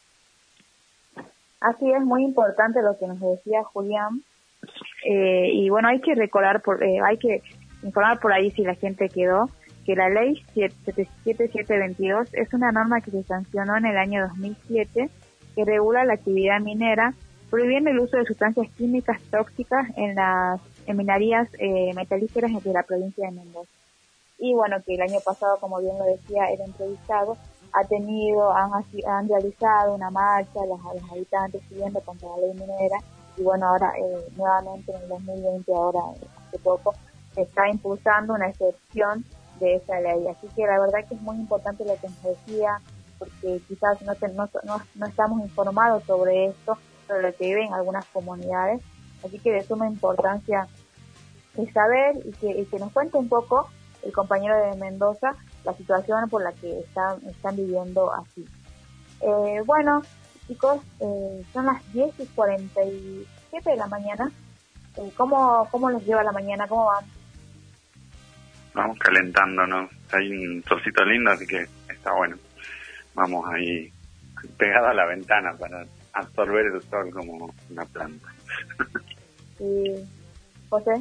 Así es, muy importante lo que nos decía Julián. Y bueno, hay que recordar, hay que informar por ahí si la gente quedó, que la ley 7722 es una norma que se sancionó en el año 2007 que regula la actividad minera, prohibiendo el uso de sustancias químicas tóxicas en minerías metalíferas de la provincia de Mendoza. Y bueno, que el año pasado, como bien lo decía el entrevistado, han realizado una marcha, los habitantes pidiendo contra la ley minera, y bueno, ahora nuevamente en el 2020, ahora hace poco, se está impulsando una excepción de esa ley. Así que la verdad que es muy importante lo que nos decía, porque quizás no estamos informados sobre esto, sobre lo que viven algunas comunidades, así que de suma importancia es saber y que nos cuente un poco el compañero de Mendoza la situación por la que están viviendo así. Bueno, chicos, son las 10:47 de la mañana. ¿Cómo les lleva la mañana? ¿Cómo van? Vamos calentándonos. Hay un solcito lindo, así que está bueno. Vamos ahí pegado a la ventana para absorber el sol como una planta. ¿Y José?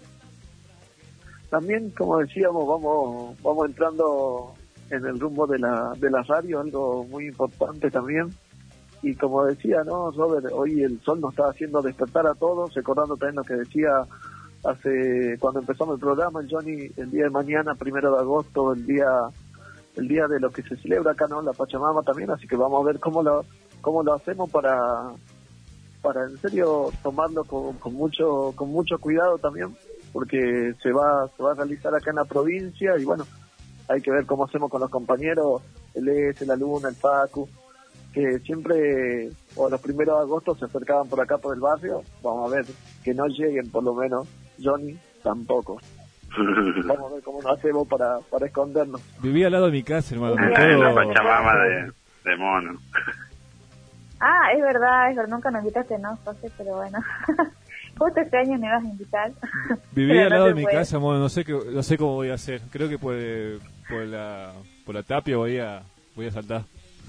También, como decíamos, vamos entrando en el rumbo de la radio, algo muy importante también. Y como decía, ¿no, Robert? Hoy el sol nos está haciendo despertar a todos, recordando también lo que decía cuando empezamos el programa, el Johnny, el día de mañana, 1 de agosto, el día de lo que se celebra acá, ¿no? La Pachamama también, así que vamos a ver cómo lo hacemos para en serio tomarlo con mucho cuidado también, porque se va a realizar acá en la provincia y bueno, hay que ver cómo hacemos con los compañeros, el ES, la Luna, el Facu, que siempre, o los 1 de agosto se acercaban por acá por el barrio. Vamos a ver que no lleguen, por lo menos Johnny tampoco. Vamos a ver cómo nos hacemos para escondernos. Vivía al lado de mi casa, hermano. La Pachamama de mono. Ah, es verdad, nunca nos invitaste, ¿no, José? Pero bueno, justo este año me vas a invitar. Vivía al lado de mi casa, bueno, no sé cómo voy a hacer. Creo que por la tapia voy a saltar.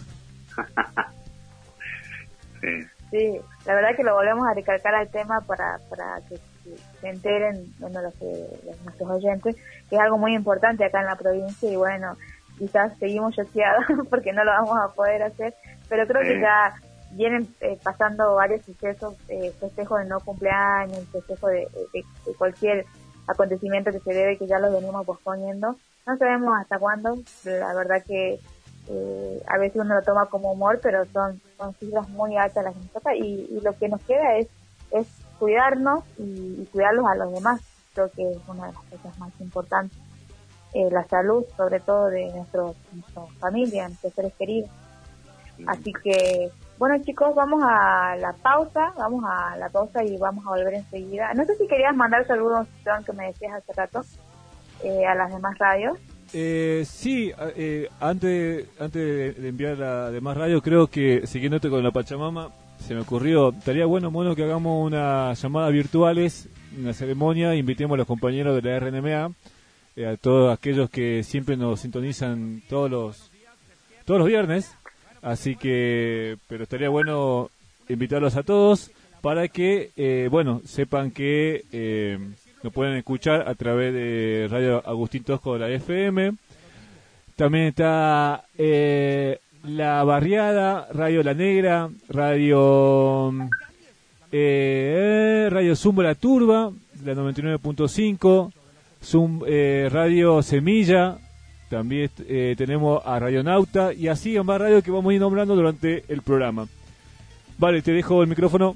Sí, la verdad que lo volvemos a recalcar al tema para que se enteren, bueno, nuestros oyentes, que es algo muy importante acá en la provincia y bueno, quizás seguimos choqueados porque no lo vamos a poder hacer, pero creo que ya vienen pasando varios sucesos, festejos de no cumpleaños, festejos de cualquier acontecimiento que se debe, que ya los venimos posponiendo. No sabemos hasta cuándo, la verdad que a veces uno lo toma como humor, pero son cifras muy altas las que nos toca y lo que nos queda es cuidarnos y cuidarlos a los demás. Creo que es una de las cosas más importantes. La salud, sobre todo de nuestra familia, nuestros seres queridos. Así que, bueno chicos, vamos a la pausa y vamos a volver enseguida. No sé si querías mandar saludos, John, que me decías hace rato, a las demás radios. Sí, antes de enviar a demás radio, creo que siguiéndote con la Pachamama, se me ocurrió, estaría bueno que hagamos unas llamadas virtuales, una ceremonia, invitemos a los compañeros de la RNMA, a todos aquellos que siempre nos sintonizan todos los viernes, así que, pero estaría bueno invitarlos a todos para que, sepan que nos pueden escuchar a través de Radio Agustín Tosco de la FM. También está La Barriada, Radio La Negra, Radio Zumba La Turba, la 99.5, Radio Semilla, también tenemos a Radio Nauta y así en más radio que vamos a ir nombrando durante el programa. Vale, te dejo el micrófono.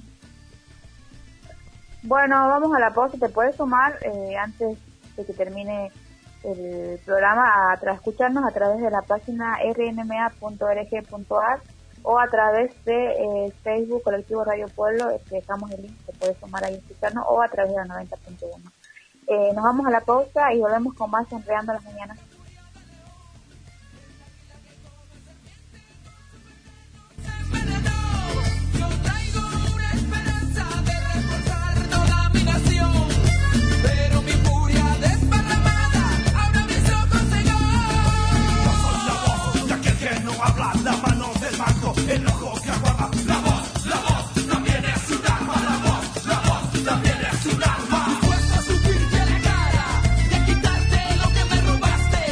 Bueno, vamos a la pausa. Te puedes sumar antes de que termine el programa a escucharnos a través de la página rnma.org.ar o a través de Facebook Colectivo Radio Pueblo. Dejamos el link, te puedes sumar ahí a escucharnos, o a través de la 90.1. Nos vamos a la pausa y volvemos con más Enredando las Mañanas. El ojo que aguarda, la voz también es un arma, la voz también es un arma. Dispuesto a subirte a la cara, de quitarte lo que me robaste.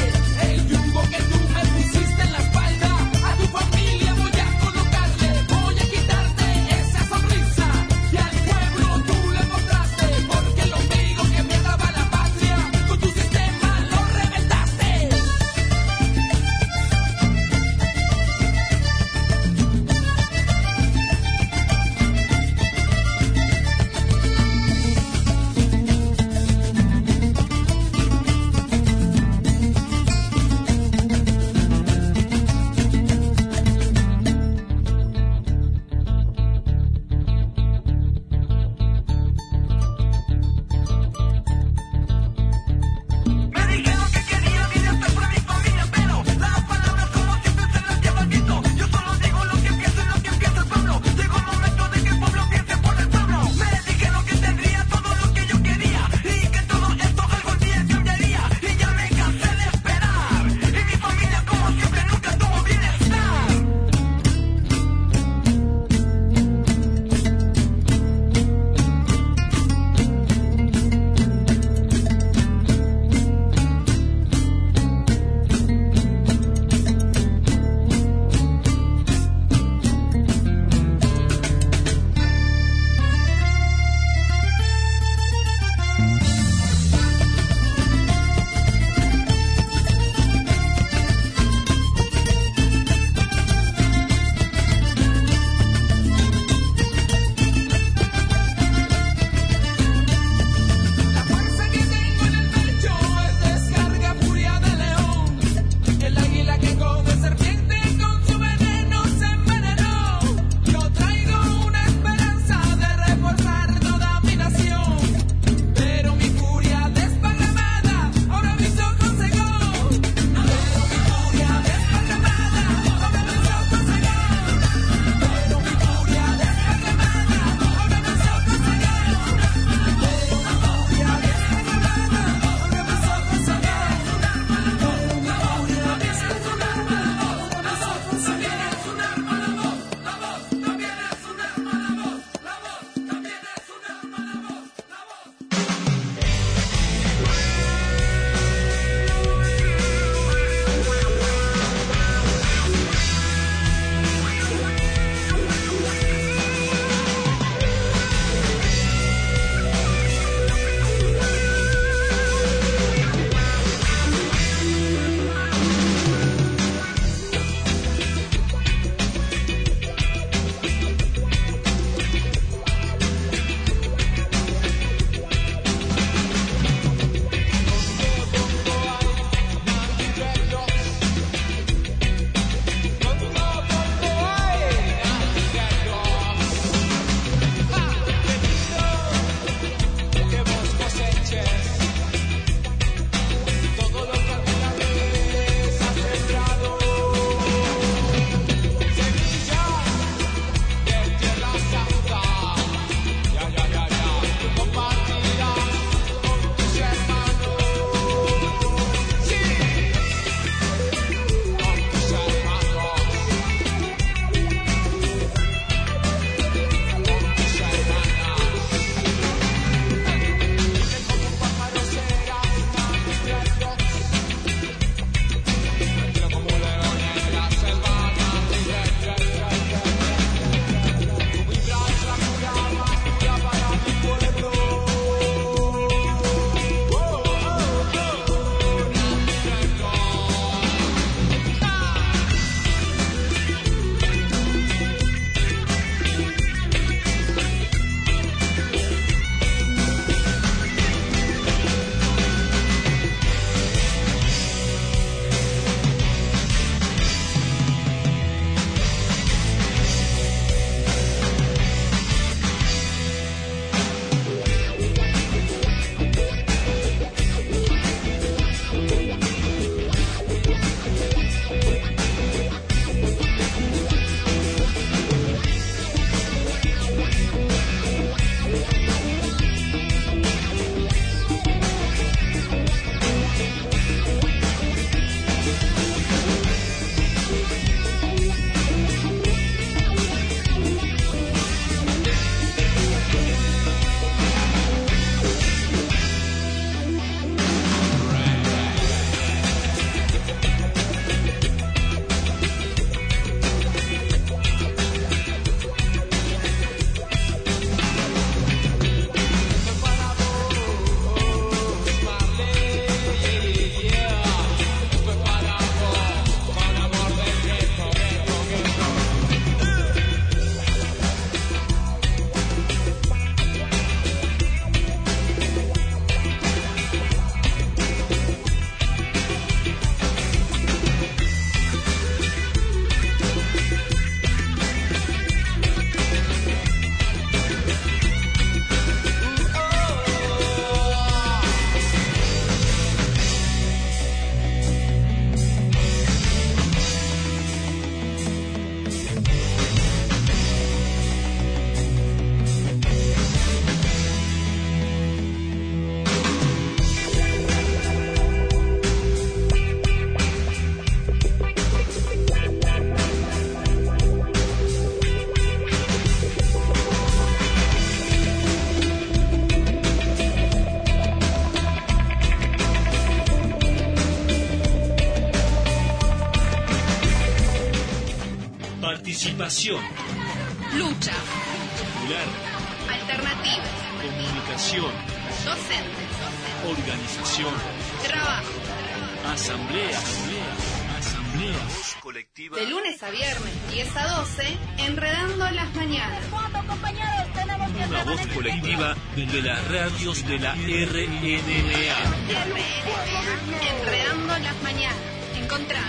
Participación. Lucha. Popular. Alternativa. Comunicación. Docentes. Organización. Trabajo. Asamblea. Colectiva. De lunes a viernes, 10 a 12, Enredando las Mañanas. Una voz colectiva de las radios de la RNMA. Enredando las Mañanas. Encontrá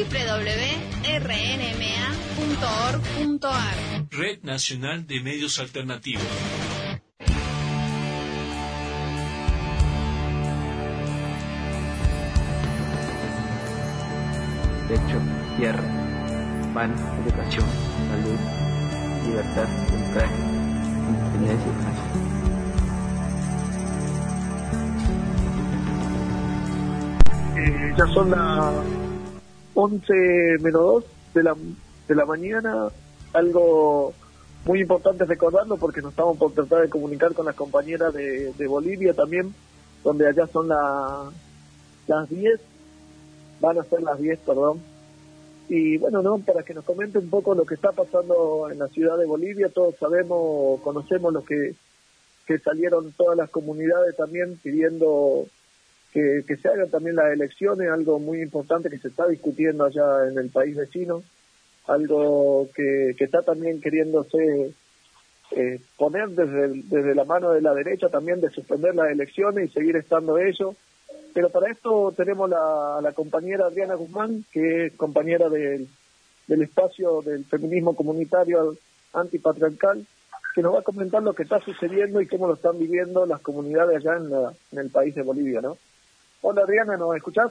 www.rnma.org.ar. Red Nacional de Medios Alternativos. Techo, tierra, pan, educación, salud, libertad, democracia, independencia y paz. Ya son las 11:02 de la mañana. Algo muy importante recordarlo porque nos estamos por tratar de comunicar con las compañeras de Bolivia también, donde allá son las 10. Van a ser las 10, perdón. Y bueno, no, para que nos comente un poco lo que está pasando en la ciudad de Bolivia. Todos sabemos, conocemos lo que salieron todas las comunidades también pidiendo que se hagan también las elecciones, algo muy importante que se está discutiendo allá en el país vecino, algo que está también queriéndose poner desde la mano de la derecha también, de suspender las elecciones y seguir estando ellos. Pero para esto tenemos a la compañera Adriana Guzmán, que es compañera del espacio del feminismo comunitario antipatriarcal, que nos va a comentar lo que está sucediendo y cómo lo están viviendo las comunidades allá en el país de Bolivia, ¿no? Hola Adriana, ¿nos escuchás?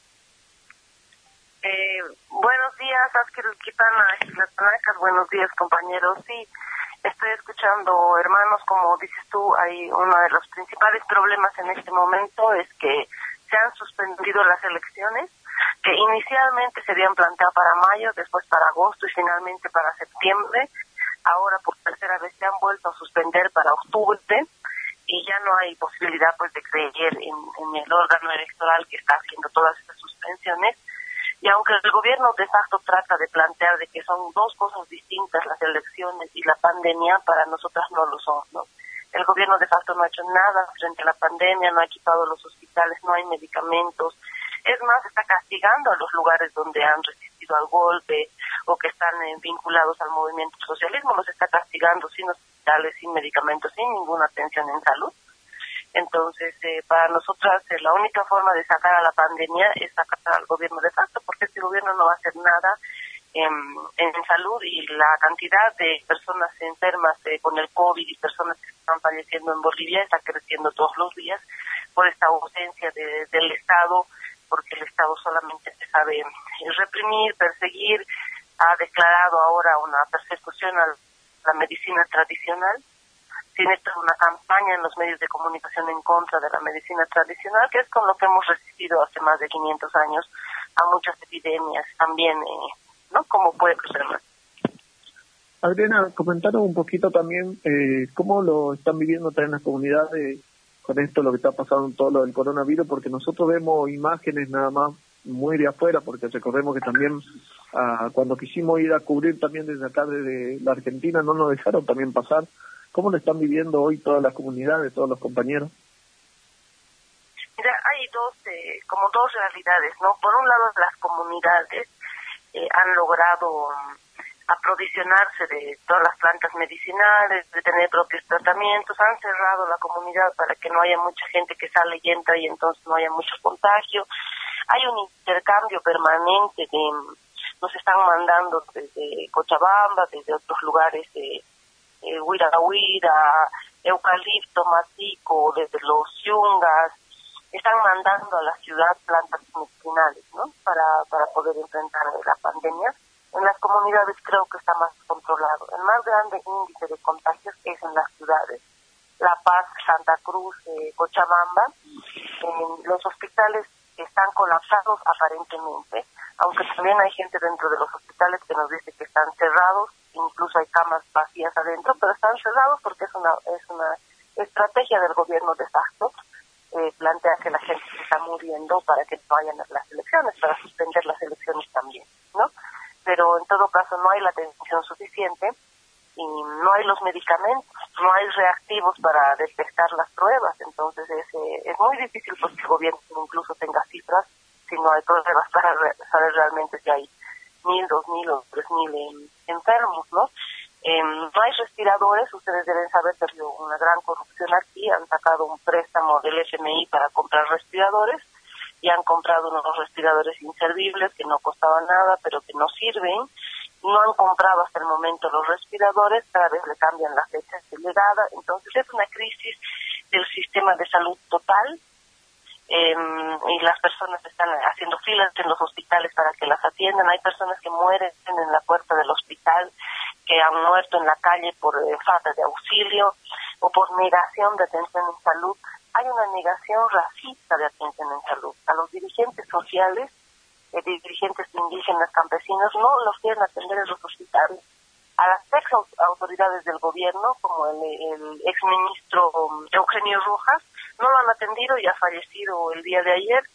Buenos días, Asker Quitana, las Panacas, buenos días compañeros. Sí, estoy escuchando, hermanos, como dices tú, hay uno de los principales problemas en este momento es que se han suspendido las elecciones que inicialmente se habían planteado para mayo, después para agosto y finalmente para septiembre. Ahora por tercera vez se han vuelto a suspender para octubre y ya no hay posibilidad pues de creer en el órgano electoral que está haciendo todas estas suspensiones. Y aunque el gobierno de facto trata de plantear de que son dos cosas distintas, las elecciones y la pandemia, para nosotras no lo son, ¿no? El gobierno de facto no ha hecho nada frente a la pandemia, no ha equipado los hospitales, no hay medicamentos. Es más, está castigando a los lugares donde han resistido al golpe o que están vinculados al movimiento socialismo, los está castigando sin hospitales, sin medicamentos, sin ninguna atención en salud. Entonces, para nosotras la única forma de sacar a la pandemia es sacar al gobierno de facto, porque este gobierno no va a hacer nada en salud, y la cantidad de personas enfermas con el COVID y personas que están falleciendo en Bolivia está creciendo todos los días por esta ausencia del Estado, porque el Estado solamente se sabe reprimir, perseguir. Ha declarado ahora una persecución a la medicina tradicional. Tiene toda una campaña en los medios de comunicación en contra de la medicina tradicional, que es con lo que hemos resistido hace más de 500 años a muchas epidemias también, ¿no? Como pueblos, hermano. Adriana, comentaron un poquito también cómo lo están viviendo también las comunidades con esto, lo que está pasando en todo lo del coronavirus, porque nosotros vemos imágenes nada más muy de afuera, porque recordemos que también cuando quisimos ir a cubrir también desde acá, desde la Argentina, no nos dejaron también pasar. ¿Cómo lo están viviendo hoy todas las comunidades, todos los compañeros? Mira, hay dos realidades, ¿no? Por un lado, las comunidades han logrado aprovisionarse de todas las plantas medicinales, de tener propios tratamientos, han cerrado la comunidad para que no haya mucha gente que sale y entra y entonces no haya mucho contagio. Hay un intercambio permanente nos están mandando desde Cochabamba, desde otros lugares de Huira, eucalipto, matico, desde los yungas, están mandando a la ciudad plantas medicinales, ¿no? Para poder enfrentar la pandemia. En las comunidades creo que está más controlado. El más grande índice de contagios es en las ciudades. La Paz, Santa Cruz, Cochabamba. Los hospitales están colapsados aparentemente, aunque también hay gente dentro de los hospitales que nos dice que están cerrados, incluso hay camas vacías adentro, pero están cerrados porque es una estrategia del gobierno de facto, plantea que la gente se está muriendo para que no vayan a las elecciones, para suspender las elecciones también, ¿no? pero en todo caso no hay la atención suficiente y no hay los medicamentos, no hay reactivos para detectar las pruebas, entonces es muy difícil porque el gobierno incluso tenga cifras si no hay pruebas para saber realmente si hay 1.000, 2.000 o 3.000 enfermos, ¿no? No hay respiradores, ustedes deben saber que ha habido una gran corrupción aquí, han sacado un préstamo del FMI para comprar respiradores y han comprado unos respiradores inservibles que no costaban nada pero que no sirven. No han comprado hasta el momento los respiradores, cada vez le cambian la fecha de llegada, entonces es una crisis del sistema de salud total y las personas están haciendo filas en los hospitales para que las atiendan. Hay personas que mueren en la puerta del hospital, que han muerto en la calle por falta de auxilio o por negación de atención en salud. Hay una negación racista de atención en salud. A los dirigentes sociales, dirigentes indígenas, campesinos, no los quieren atender en los hospitales. A las ex autoridades del gobierno, como el exministro Eugenio Rojas, no lo han atendido y ha fallecido el día de ayer.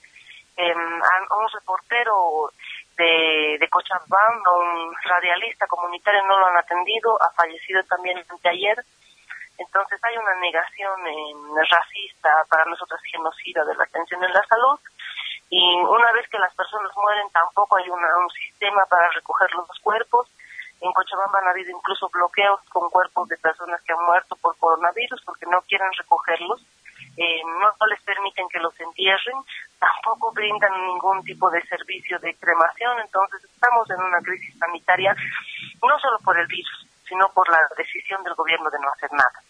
Un reportero de Cochabamba, un radialista comunitario, no lo han atendido, ha fallecido también anteayer. Entonces hay una negación racista, para nosotros genocida, de la atención en la salud. Y una vez que las personas mueren, tampoco hay un sistema para recoger los cuerpos. En Cochabamba han habido incluso bloqueos con cuerpos de personas que han muerto por coronavirus porque no quieren recogerlos. No les permiten que los entierren, tampoco brindan ningún tipo de servicio de cremación. Entonces estamos en una crisis sanitaria, no solo por el virus, sino por la decisión del gobierno de no hacer nada.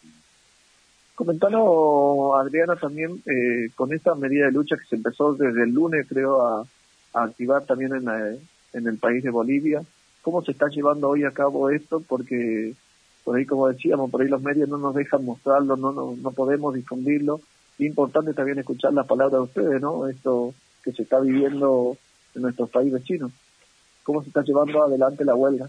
Comentanos, Adriana, también con esta medida de lucha que se empezó desde el lunes, creo, a activar también en el país de Bolivia. ¿Cómo se está llevando hoy a cabo esto? Porque por ahí, como decíamos, por ahí los medios no nos dejan mostrarlo, no podemos difundirlo. Es importante también escuchar las palabras de ustedes, ¿no? Esto que se está viviendo en nuestros países vecinos. ¿Cómo se está llevando adelante la huelga?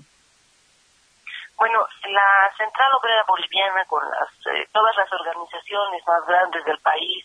Bueno, la Central Obrera Boliviana, con todas las organizaciones más grandes del país,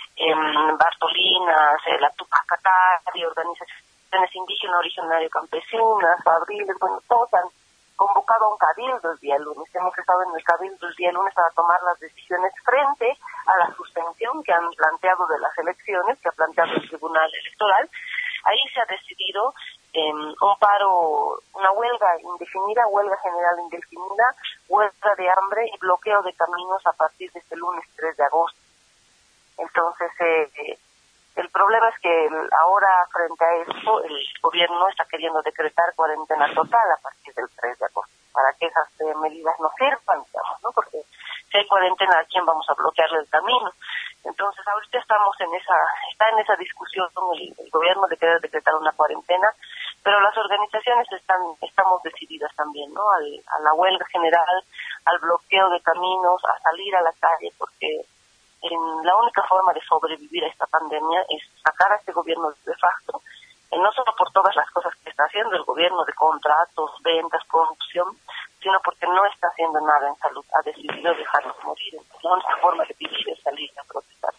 Bartolinas, la Tupac Katari, organizaciones indígenas, originarias, campesinas, fabriles, bueno, todos han convocado a un cabildo el día lunes. Hemos estado en el cabildo el día lunes para tomar las decisiones frente a la suspensión que han planteado de las elecciones, que ha planteado el Tribunal Electoral. Ahí se ha decidido un paro, una huelga indefinida, huelga general indefinida, huelga de hambre y bloqueo de caminos a partir de este lunes 3 de agosto. Entonces, el problema es que ahora, frente a esto, el gobierno está queriendo decretar cuarentena total a partir del 3 de agosto, para que esas medidas no sirvan, digamos, ¿no? Porque si hay cuarentena, ¿a quién vamos a bloquearle el camino? Entonces, ahorita está en esa discusión con el gobierno de querer decretar una cuarentena, pero las organizaciones estamos decididas también, ¿no? A la huelga general, al bloqueo de caminos, a salir a la calle, porque la única forma de sobrevivir a esta pandemia es sacar a este gobierno de facto, no solo por todas las cosas que está haciendo el gobierno de contratos, ventas, corrupción, sino porque no está haciendo nada en salud, ha decidido dejarnos morir. Entonces, la única forma de vivir es salir a protestar.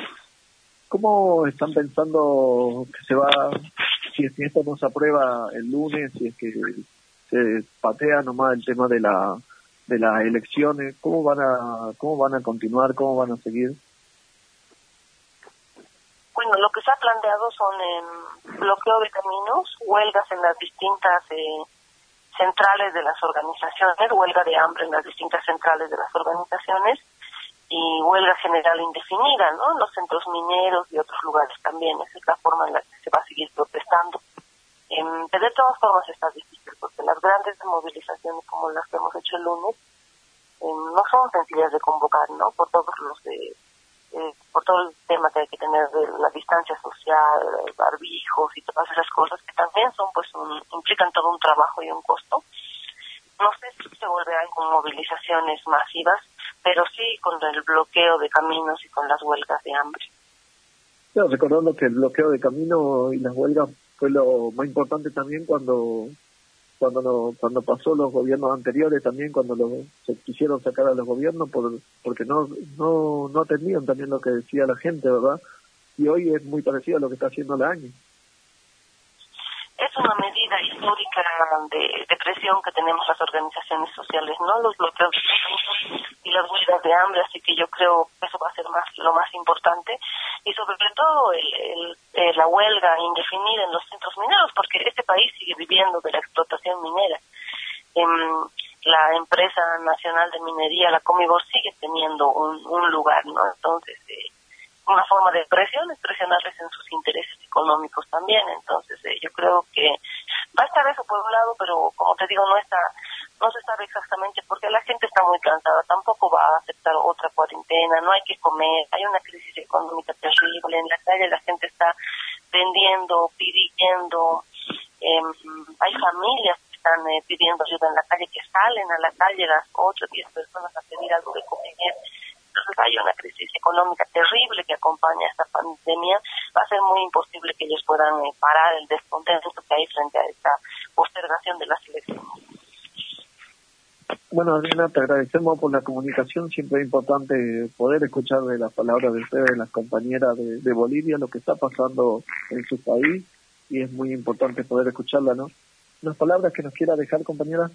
¿Cómo están pensando que se va, si es que esto no se aprueba el lunes, si es que se patea nomás el tema de las elecciones, cómo van a continuar, cómo van a seguir? Bueno, lo que se ha planteado son bloqueo de caminos, huelgas en las distintas centrales de las organizaciones, huelga de hambre en las distintas centrales de las organizaciones y huelga general indefinida, ¿no? En los centros mineros y otros lugares también. Esa es la forma en la que se va a seguir protestando. De todas formas está difícil, porque las grandes movilizaciones como las que hemos hecho el lunes no son sencillas de convocar, ¿no? Por todos por todo el tema que hay que tener de la distancia social, barbijos y todas esas cosas que también son, pues, implican todo un trabajo y un costo. No sé si se volverán con movilizaciones masivas, pero sí con el bloqueo de caminos y con las huelgas de hambre. Claro, recordando que el bloqueo de caminos y las huelgas fue lo más importante también cuando pasó los gobiernos anteriores, también cuando se quisieron sacar a los gobiernos porque no atendían también lo que decía la gente, ¿verdad? Y hoy es muy parecido a lo que está haciendo la ANI. Es es una medida histórica de presión que tenemos las organizaciones sociales, ¿no? Los bloqueos y las huelgas de hambre, así que yo creo que eso va a ser lo más importante, y sobre todo la huelga indefinida en los centros mineros, porque este país sigue viviendo de la explotación minera. La empresa nacional de minería, la Comibor, sigue teniendo un lugar, ¿no? Entonces, una forma de presión es presionarles en sus intereses económicos también. Entonces, yo creo que va a estar eso por un lado, pero como te digo, no se sabe exactamente, porque la gente está muy cansada, tampoco va a aceptar otra cuarentena, no hay que comer, hay una crisis económica terrible, en la calle la gente está vendiendo, pidiendo, hay familias que están pidiendo ayuda en la calle, que salen a la calle las 8 o 10 personas a pedir algo de comer. Entonces hay una crisis económica terrible que acompaña a esta pandemia. Va a ser muy imposible que ellos puedan parar el descontento que hay frente a esta postergación de las elecciones. Bueno, Adriana, te agradecemos por la comunicación. Siempre es importante poder escuchar de las palabras de ustedes, de las compañeras de Bolivia, lo que está pasando en su país, y es muy importante poder escucharla, ¿no? ¿Unas palabras que nos quiera dejar, compañera?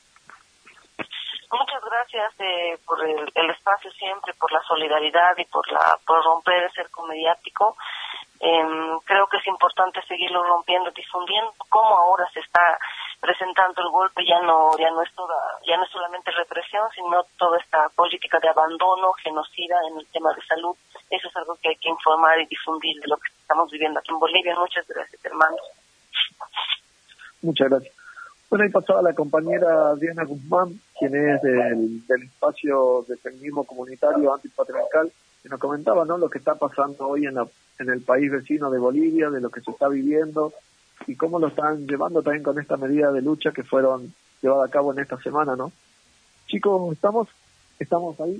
Muchas gracias por el espacio siempre, por la solidaridad y por romper el cerco mediático. Creo que es importante seguirlo rompiendo, difundiendo cómo ahora se está presentando el golpe. Ya no es solamente represión, sino toda esta política de abandono, genocida en el tema de salud. Eso es algo que hay que informar y difundir de lo que estamos viviendo aquí en Bolivia. Muchas gracias, hermanos. Muchas gracias. Bueno, ahí pasaba la compañera Diana Guzmán, quien es del espacio de feminismo comunitario antipatriarcal, que nos comentaba, ¿no?, lo que está pasando hoy en el país vecino de Bolivia, de lo que se está viviendo y cómo lo están llevando también con esta medida de lucha que fueron llevadas a cabo en esta semana, ¿no? Chicos, ¿estamos ahí?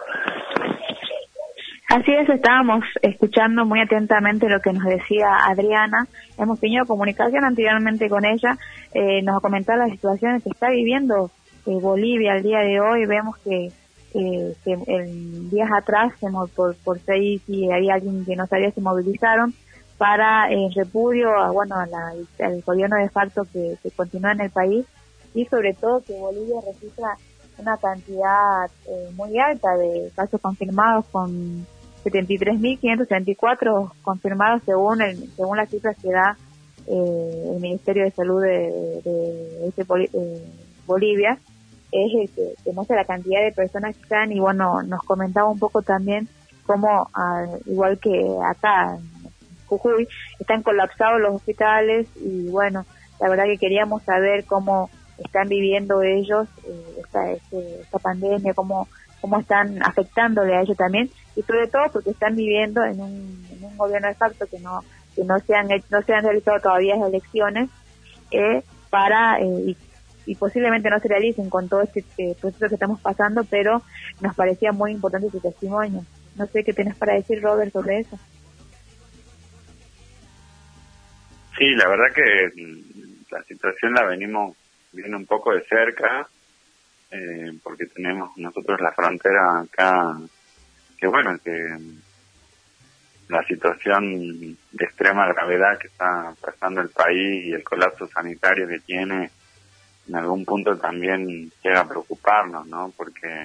Así es, estábamos escuchando muy atentamente lo que nos decía Adriana. Hemos tenido comunicación anteriormente con ella. Nos comentaba las situaciones que está viviendo Bolivia al día de hoy. Vemos que días atrás, por 6, y había alguien que no sabía, se movilizaron para repudio al gobierno de facto que continúa en el país, y sobre todo que Bolivia registra una cantidad muy alta de casos confirmados, con 73.534 confirmados según las cifras que da el Ministerio de Salud de Bolivia. Es el que muestra la cantidad de personas que están, y bueno, nos comentaba un poco también cómo, igual que acá en Jujuy, están colapsados los hospitales, y bueno, la verdad que queríamos saber cómo están viviendo ellos esta pandemia, cómo están afectándole a ellos también, y sobre todo porque están viviendo en un gobierno de facto que no se han realizado todavía las elecciones y posiblemente no se realicen con todo este proceso que estamos pasando, pero nos parecía muy importante tu testimonio. No sé qué tenés para decir, Robert, sobre eso. Sí, la verdad que la situación la venimos viendo un poco de cerca, porque tenemos nosotros la frontera acá, que la situación de extrema gravedad que está pasando el país y el colapso sanitario que tiene, en algún punto también llega a preocuparnos, ¿no? Porque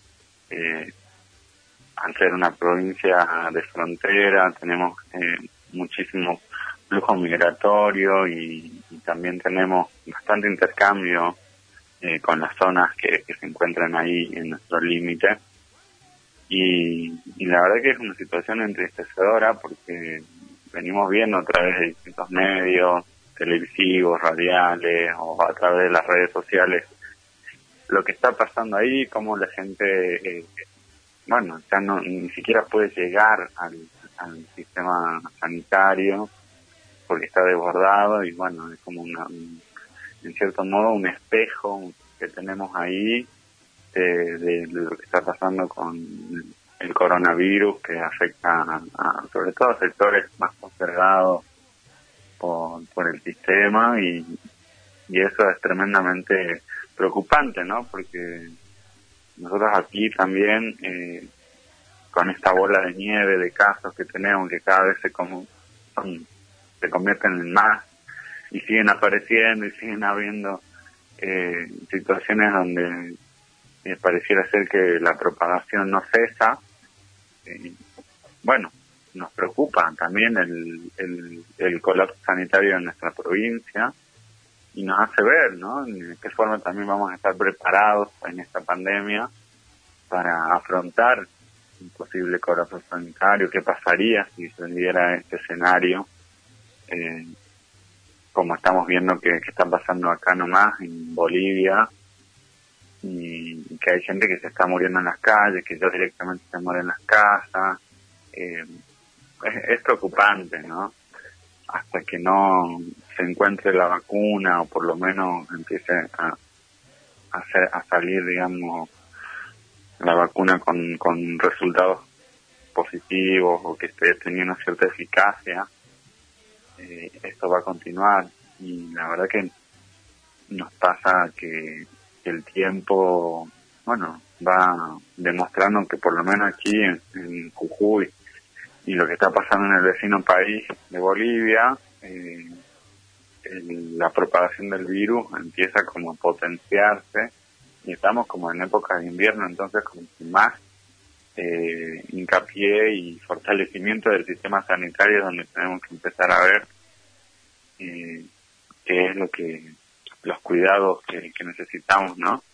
al ser una provincia de frontera tenemos muchísimo flujo migratorio y también tenemos bastante intercambio con las zonas que se encuentran ahí en nuestro límite, y la verdad que es una situación entristecedora, porque venimos viendo a través de distintos medios televisivos, radiales o a través de las redes sociales lo que está pasando ahí, cómo la gente ya ni siquiera puede llegar al sistema sanitario porque está desbordado, y es como en cierto modo un espejo que tenemos ahí de lo que está pasando con el coronavirus, que afecta sobre todo a sectores más postergados por el sistema, y eso es tremendamente preocupante, ¿no? Porque nosotros aquí también con esta bola de nieve de casos que tenemos, que cada vez se convierten en más, siguen apareciendo y siguen habiendo situaciones donde pareciera ser que la propagación no cesa. Bueno, nos preocupa también el colapso sanitario en nuestra provincia y nos hace ver, ¿no?, de qué forma también vamos a estar preparados en esta pandemia para afrontar un posible colapso sanitario. ¿Qué pasaría si se diera este escenario? Como estamos viendo que está pasando acá nomás en Bolivia, y que hay gente que se está muriendo en las calles, que ya directamente se muere en las casas. Es preocupante, ¿no? Hasta que no se encuentre la vacuna, o por lo menos empiece a salir, digamos, la vacuna con resultados positivos, o que esté teniendo cierta eficacia, esto va a continuar. Y la verdad que nos pasa que el tiempo, bueno, va demostrando que por lo menos aquí en Jujuy, y lo que está pasando en el vecino país de Bolivia, la propagación del virus empieza como a potenciarse, y estamos como en época de invierno, entonces como que más hincapié y fortalecimiento del sistema sanitario, donde tenemos que empezar a ver qué es los cuidados que necesitamos, ¿no?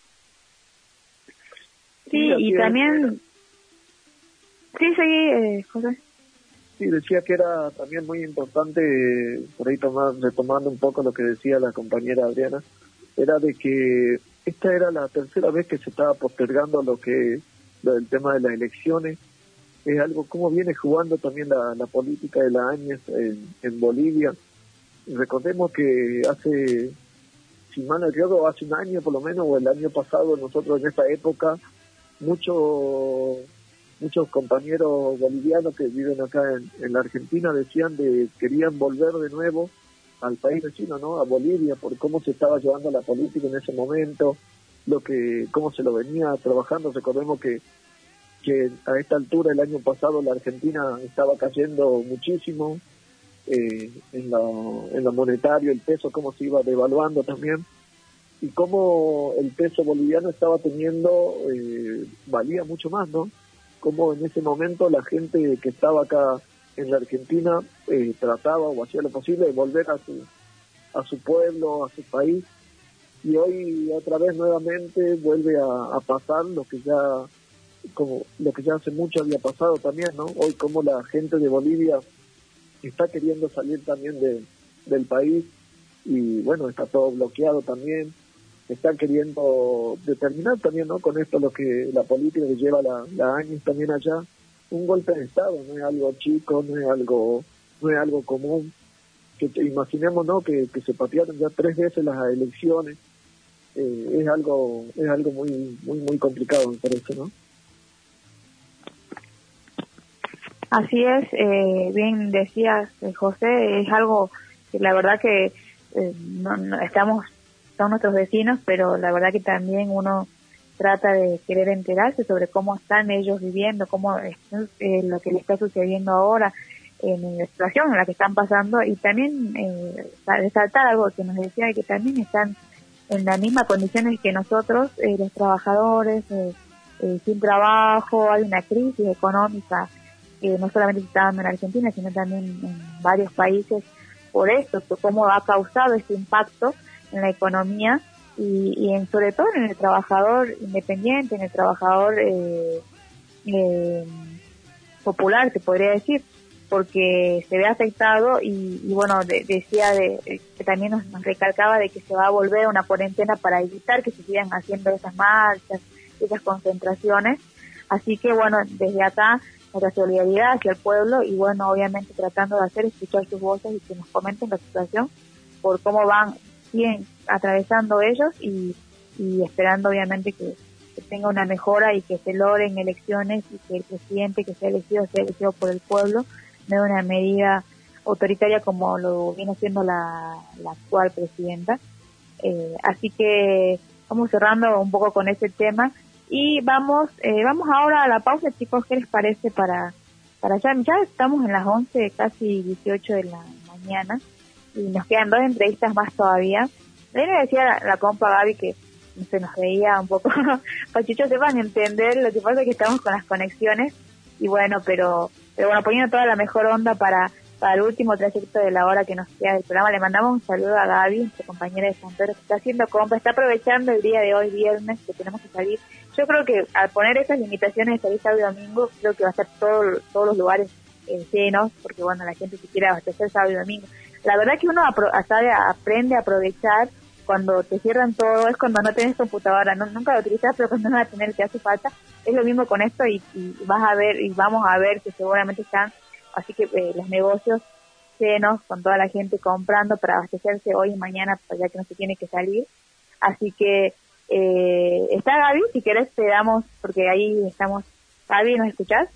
Sí, y también... Sí, seguí, José. Sí, decía que era también muy importante, por ahí retomando un poco lo que decía la compañera Adriana, era de que esta era la tercera vez que se estaba postergando lo del tema de las elecciones. Es algo como viene jugando también la política de la ANES en Bolivia. Recordemos que hace, si mal no recuerdo, hace un año por lo menos, o el año pasado, nosotros en esta época, muchos compañeros bolivianos que viven acá en la Argentina decían querían volver de nuevo al país vecino, ¿no?, a Bolivia, por cómo se estaba llevando la política en ese momento, cómo se lo venía trabajando. Recordemos que a esta altura, el año pasado, la Argentina estaba cayendo muchísimo en lo monetario, el peso, cómo se iba devaluando también, y cómo el peso boliviano estaba valía mucho más, ¿no? Como en ese momento la gente que estaba acá en la Argentina trataba o hacía lo posible de volver a su pueblo, a su país, y hoy otra vez nuevamente vuelve a pasar lo que ya hace mucho había pasado también, ¿no? Hoy como la gente de Bolivia está queriendo salir también del país, y bueno, está todo bloqueado también. Están queriendo determinar también, ¿no?, con esto lo que la política que lleva la ANES también allá, un golpe de Estado. No es algo chico, no es algo común. Que imaginemos, ¿no?, que se patearon ya 3 veces las elecciones. Es algo muy muy muy complicado, me parece, ¿no? Así es, bien decías, José, es algo que la verdad que son nuestros vecinos, pero la verdad que también uno trata de querer enterarse sobre cómo están ellos viviendo, cómo es lo que les está sucediendo ahora, en la situación en la que están pasando, y también resaltar algo que nos decía, que también están en las mismas condiciones que nosotros, los trabajadores, sin trabajo. Hay una crisis económica que no solamente se está dando en Argentina, sino también en varios países, por esto, cómo ha causado este impacto en la economía y sobre todo en el trabajador independiente, en el trabajador popular, se podría decir, porque se ve afectado y bueno, decía que también nos recalcaba de que se va a volver a una cuarentena para evitar que se sigan haciendo esas marchas, esas concentraciones. Así que bueno, desde acá nuestra solidaridad hacia el pueblo, y bueno, obviamente tratando de escuchar sus voces y que nos comenten la situación, por cómo siguen atravesando ellos, y esperando obviamente que tenga una mejora y que se logren elecciones, y que el presidente que sea elegido por el pueblo, no de una medida autoritaria como lo viene haciendo la actual presidenta. Así que vamos cerrando un poco con ese tema, y vamos ahora a la pausa, chicos. ¿Qué les parece para ya estamos en las 11, casi 18 de la mañana, y nos quedan 2 entrevistas más todavía. Le decía la compa Gaby que se nos veía un poco pachuchos, sepan entender lo que pasa, que estamos con las conexiones, y bueno, pero bueno, poniendo toda la mejor onda para el último trayecto de la hora que nos queda del programa. Le mandamos un saludo a Gaby, nuestra compañera de San Pedro, que está haciendo compra, está aprovechando el día de hoy, viernes, que tenemos que salir. Yo creo que al poner esas limitaciones de salir sábado y domingo, creo que va a estar todos los lugares llenos, porque bueno, la gente se quiere abastecer sábado y domingo. La verdad que uno aprende a aprovechar cuando te cierran todo, es cuando no tenés computadora, nunca lo utilizas, pero cuando no vas a tener, te hace falta. Es lo mismo con esto, y vas a ver, y vamos a ver que seguramente están, así que los negocios llenos, con toda la gente comprando para abastecerse hoy y mañana, ya que no se tiene que salir. Así que está Gaby, si querés te damos, porque ahí estamos. Gaby, ¿nos escuchás?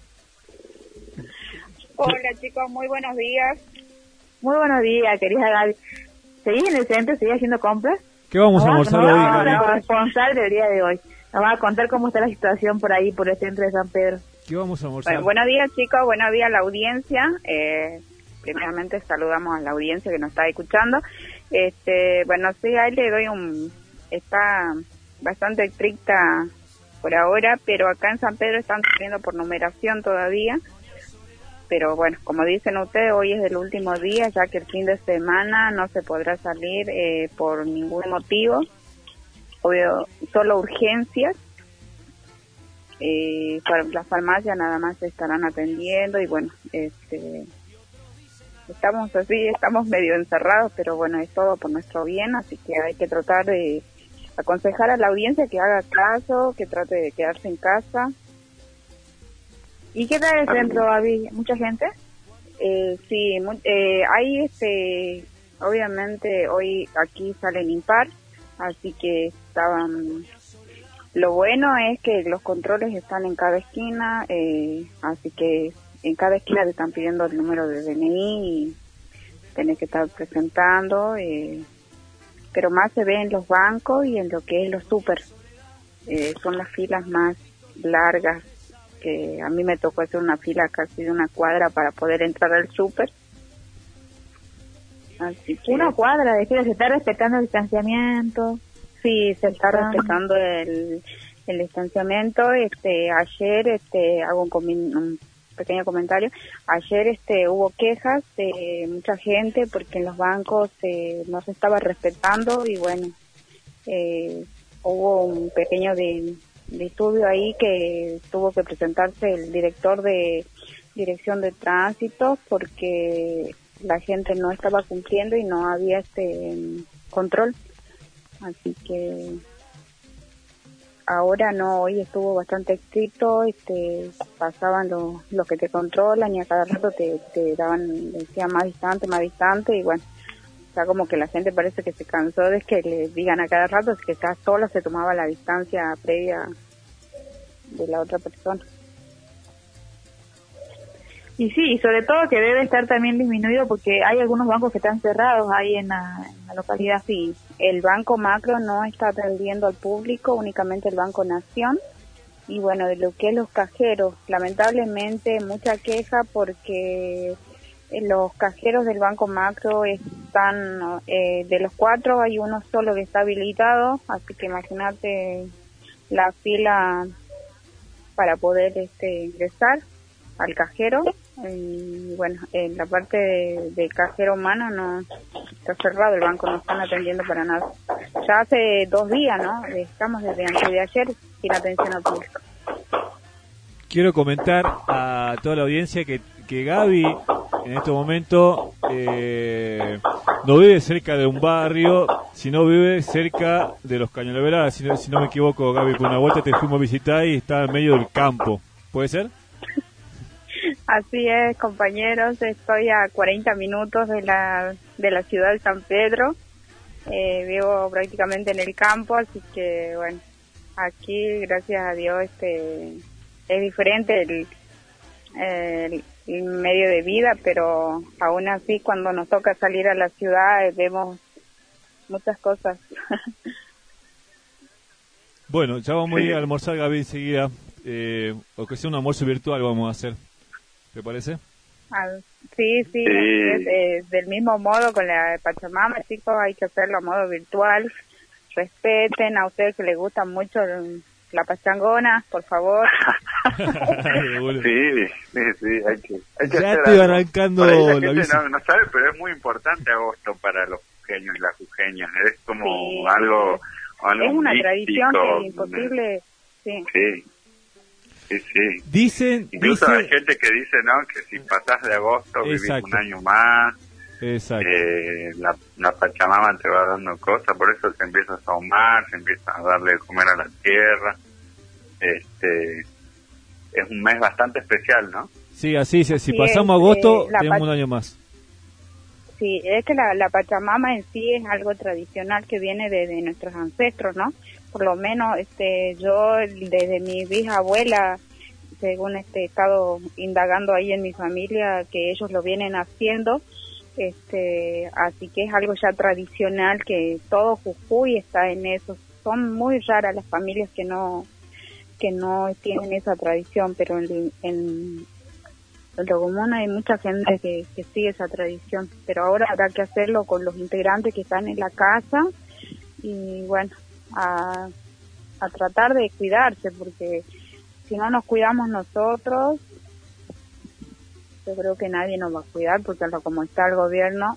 Hola chicos, muy buenos días. Muy buenos días, querida Gaby. ¿Seguís en el centro? ¿Seguís haciendo compras? ¿Qué vamos a almorzar hoy, Gaby? La corresponsal del día de hoy. Nos va a contar cómo está la situación por ahí, por el centro de San Pedro. ¿Qué vamos a almorzar? Bueno, buenos días chicos, buenos días a la audiencia. Primeramente saludamos a la audiencia que nos está escuchando. Bueno, sí, ahí le doy está bastante estricta por ahora, pero acá en San Pedro están saliendo por numeración todavía. Pero bueno, como dicen ustedes, hoy es el último día, ya que el fin de semana no se podrá salir por ningún motivo. Obvio, solo urgencias. Las farmacias nada más se estarán atendiendo, y bueno, estamos medio encerrados, pero bueno, es todo por nuestro bien, así que hay que tratar de aconsejar a la audiencia que haga caso, que trate de quedarse en casa. ¿Y qué tal el centro, Gaby? ¿Mucha gente? Sí, hay obviamente hoy aquí salen impar, así que estaban. Lo bueno es que los controles están en cada esquina, así que en cada esquina te están pidiendo el número de DNI y tenés que estar presentando, pero más se ve en los bancos y en lo que es los súper. Son las filas más largas, que a mí me tocó hacer una fila casi de una cuadra para poder entrar al súper. Así que una cuadra de fila, se está respetando el distanciamiento. Sí, se está respetando el distanciamiento. Ayer, hago un pequeño comentario. Ayer hubo quejas de mucha gente porque en los bancos no se estaba respetando, y bueno, hubo un pequeño de estudio ahí que tuvo que presentarse el director de Dirección de Tránsito porque la gente no estaba cumpliendo y no había control. Así que ahora no, hoy estuvo bastante estricto, pasaban los que te controlan y a cada rato te decían más distante, y bueno, ya como que la gente parece que se cansó de que le digan a cada rato que está sola, se tomaba la distancia previa de la otra persona. Y sí, sobre todo que debe estar también disminuido porque hay algunos bancos que están cerrados ahí en la localidad. Sí, el Banco Macro no está atendiendo al público, únicamente el Banco Nación. Y bueno, de lo que es los cajeros, lamentablemente mucha queja porque los cajeros del Banco Macro están, de los 4 hay uno solo que está habilitado, así que imagínate la fila para poder ingresar al cajero. Y bueno, en la parte de cajero humano no está cerrado, el banco no están atendiendo para nada. Ya hace 2 días, ¿no? Estamos desde antes de ayer sin atención al público. Quiero comentar a toda la audiencia que Gaby en este momento no vive cerca de un barrio, sino vive cerca de los Cañaverales, si no me equivoco, Gaby, por una vuelta te fuimos a visitar y está en medio del campo, ¿puede ser? Así es, compañeros, estoy a 40 minutos de la ciudad de San Pedro, vivo prácticamente en el campo, así que bueno, aquí gracias a Dios es diferente el medio de vida, pero aún así cuando nos toca salir a la ciudad vemos muchas cosas. Bueno, ya vamos a ir a almorzar, Gaby, enseguida, o que sea un almuerzo virtual vamos a hacer. ¿Te parece? Sí, Sí. del mismo modo con la Pachamama, chicos, hay que hacerlo a modo virtual. Respeten a ustedes que les gusta mucho la pachangona, por favor. Sí, hay que ya hacer estoy algo. arrancando Por ahí la la gente bici. no sabe, pero es muy importante agosto para los jujeños y las jujeñas. Es como Sí, algo es una místico, tradición que es imposible. Sí. Sí. Dicen, Hay gente que dice, ¿no? Que si pasás de agosto vivís Exacto. un año más. Exacto. La Pachamama te va dando cosas, por eso se empieza a sahumar, se empieza a darle de comer a la tierra. Es un mes bastante especial, ¿no? Sí, así, si Sí, pasamos agosto, la tenemos un año más. Sí, es que la Pachamama en sí es algo tradicional que viene de nuestros ancestros, ¿no? Por lo menos yo desde mi bisabuela, según he estado indagando ahí en mi familia, que ellos lo vienen haciendo, así que es algo ya tradicional que todo Jujuy está en eso. Son muy raras las familias que no tienen esa tradición, pero en lo común hay mucha gente que sigue esa tradición, pero ahora habrá que hacerlo con los integrantes que están en la casa y bueno, a tratar de cuidarse, porque si no nos cuidamos nosotros, yo creo que nadie nos va a cuidar, porque como está el gobierno.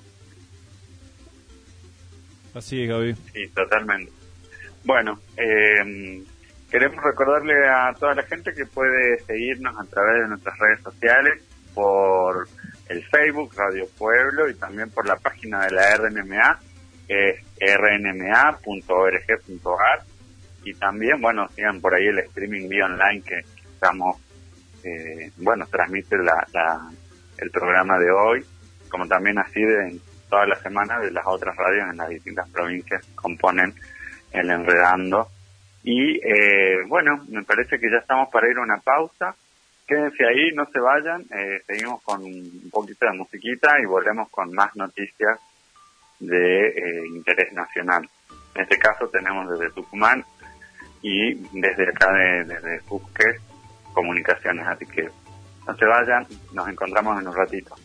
Así es, Gaby. Sí, totalmente. Bueno, queremos recordarle a toda la gente que puede seguirnos a través de nuestras redes sociales, por el Facebook Radio Pueblo y también por la página de la RNMA, que es rnma.org.ar, y también, bueno, sigan por ahí el streaming vía online que estamos, transmite el programa de hoy, como también así de toda la semana de las otras radios en las distintas provincias que componen el Enredando. Y me parece que ya estamos para ir a una pausa. Quédense ahí, no se vayan, seguimos con un poquito de musiquita y volvemos con más noticias de interés nacional. En este caso tenemos desde Tucumán y desde acá desde Fusques Comunicaciones, así que no se vayan, nos encontramos en un ratito.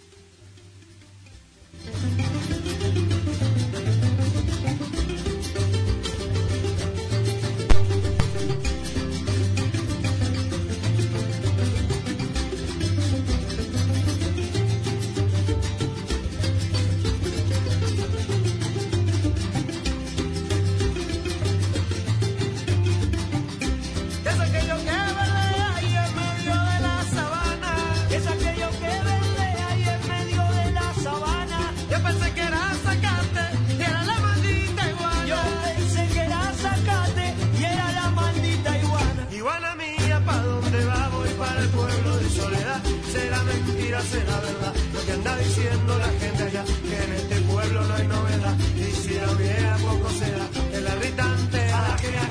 Será verdad lo que anda diciendo la gente allá, que en este pueblo no hay novedad, y si la hubiera poco será, que la gritante a la que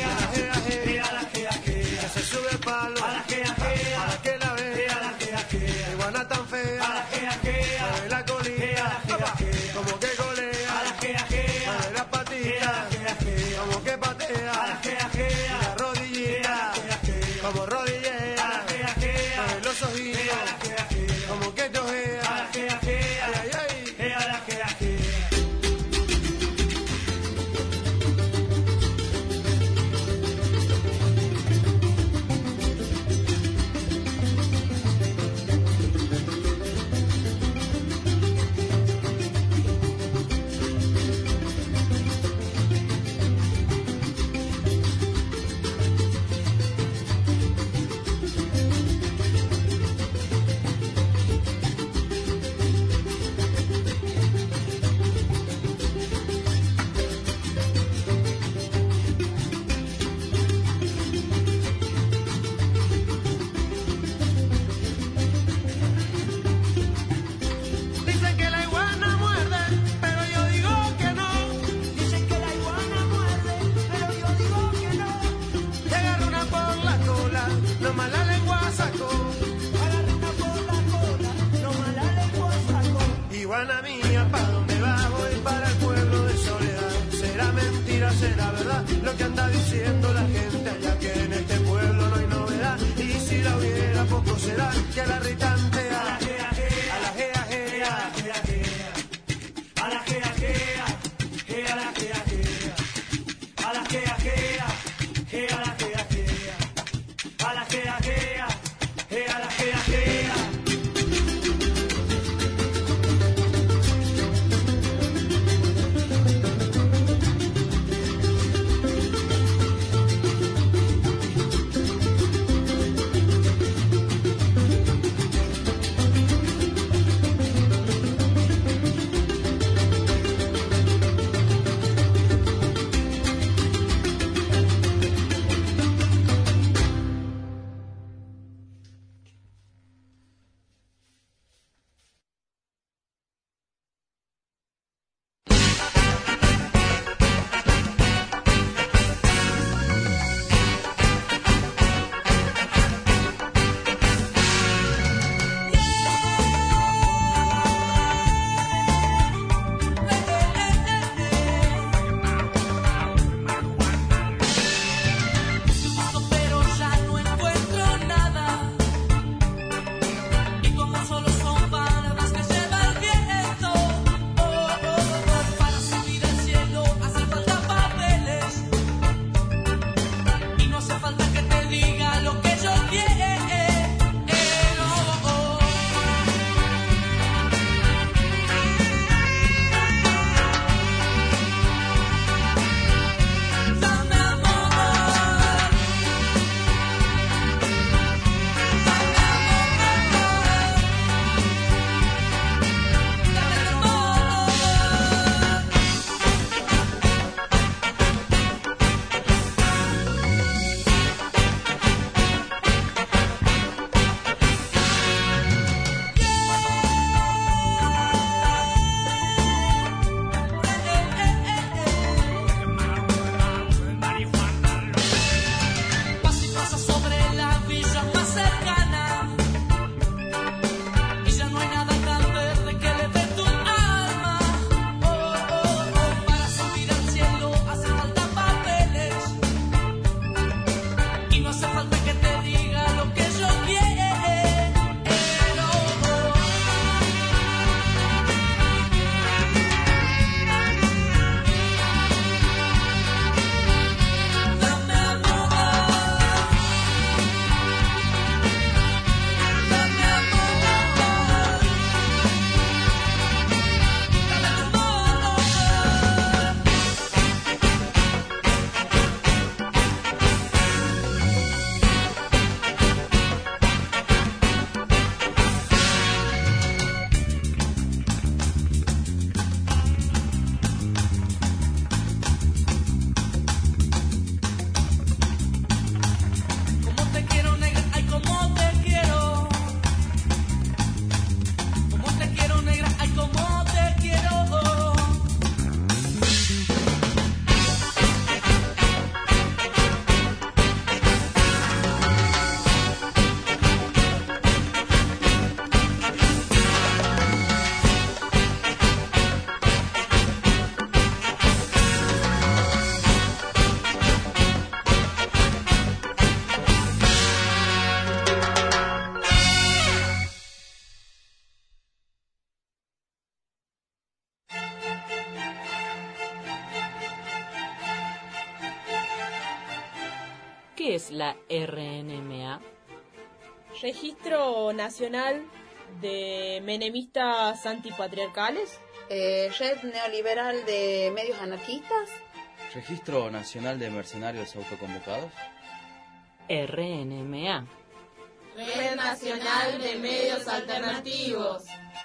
que se sube el palo, a la que la ve, a la que iguana tan fea, a la que mueve la colita, como que golea, a la que mueve las patitas, como que patea, a la que la rodillita, como rodillera, mueve los ojitos, como que cojea, ay, ay, ay, a la que es la RNMA? Registro Nacional de Menemistas Antipatriarcales. Red Neoliberal de Medios Anarquistas. Registro Nacional de Mercenarios Autoconvocados. RNMA. Red Nacional de Medios Alternativos.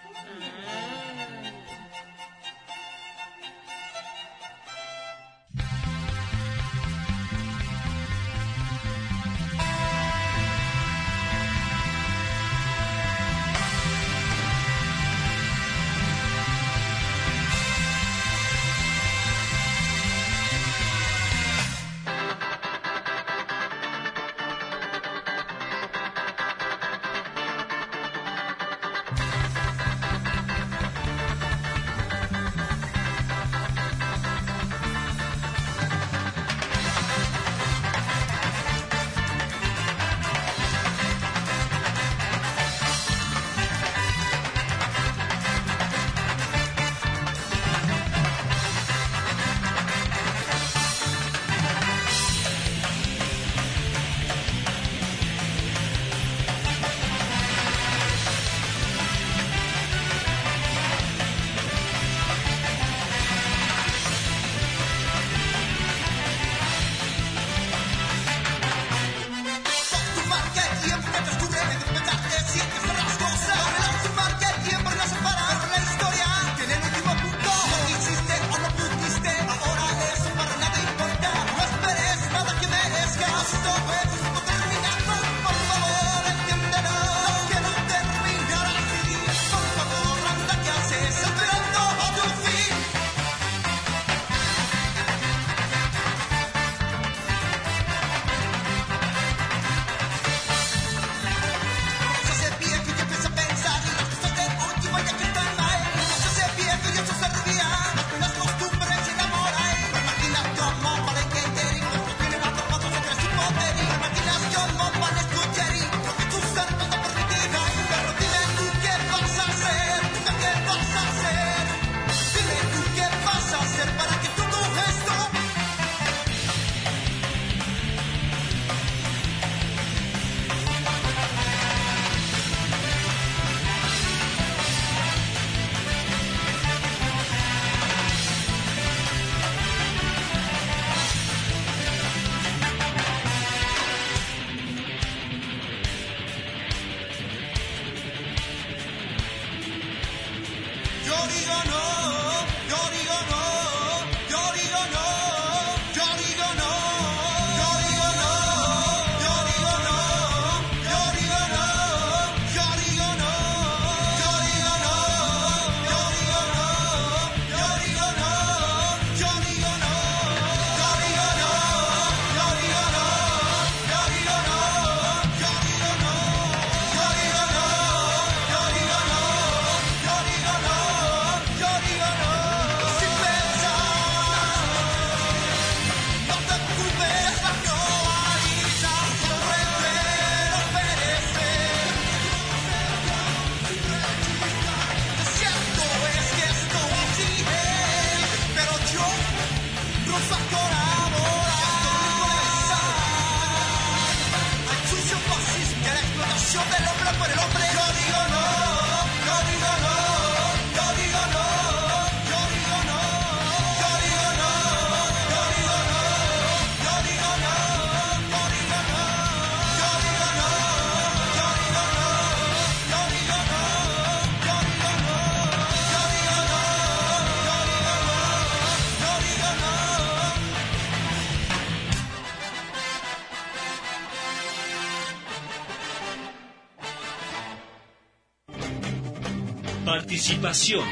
Participación.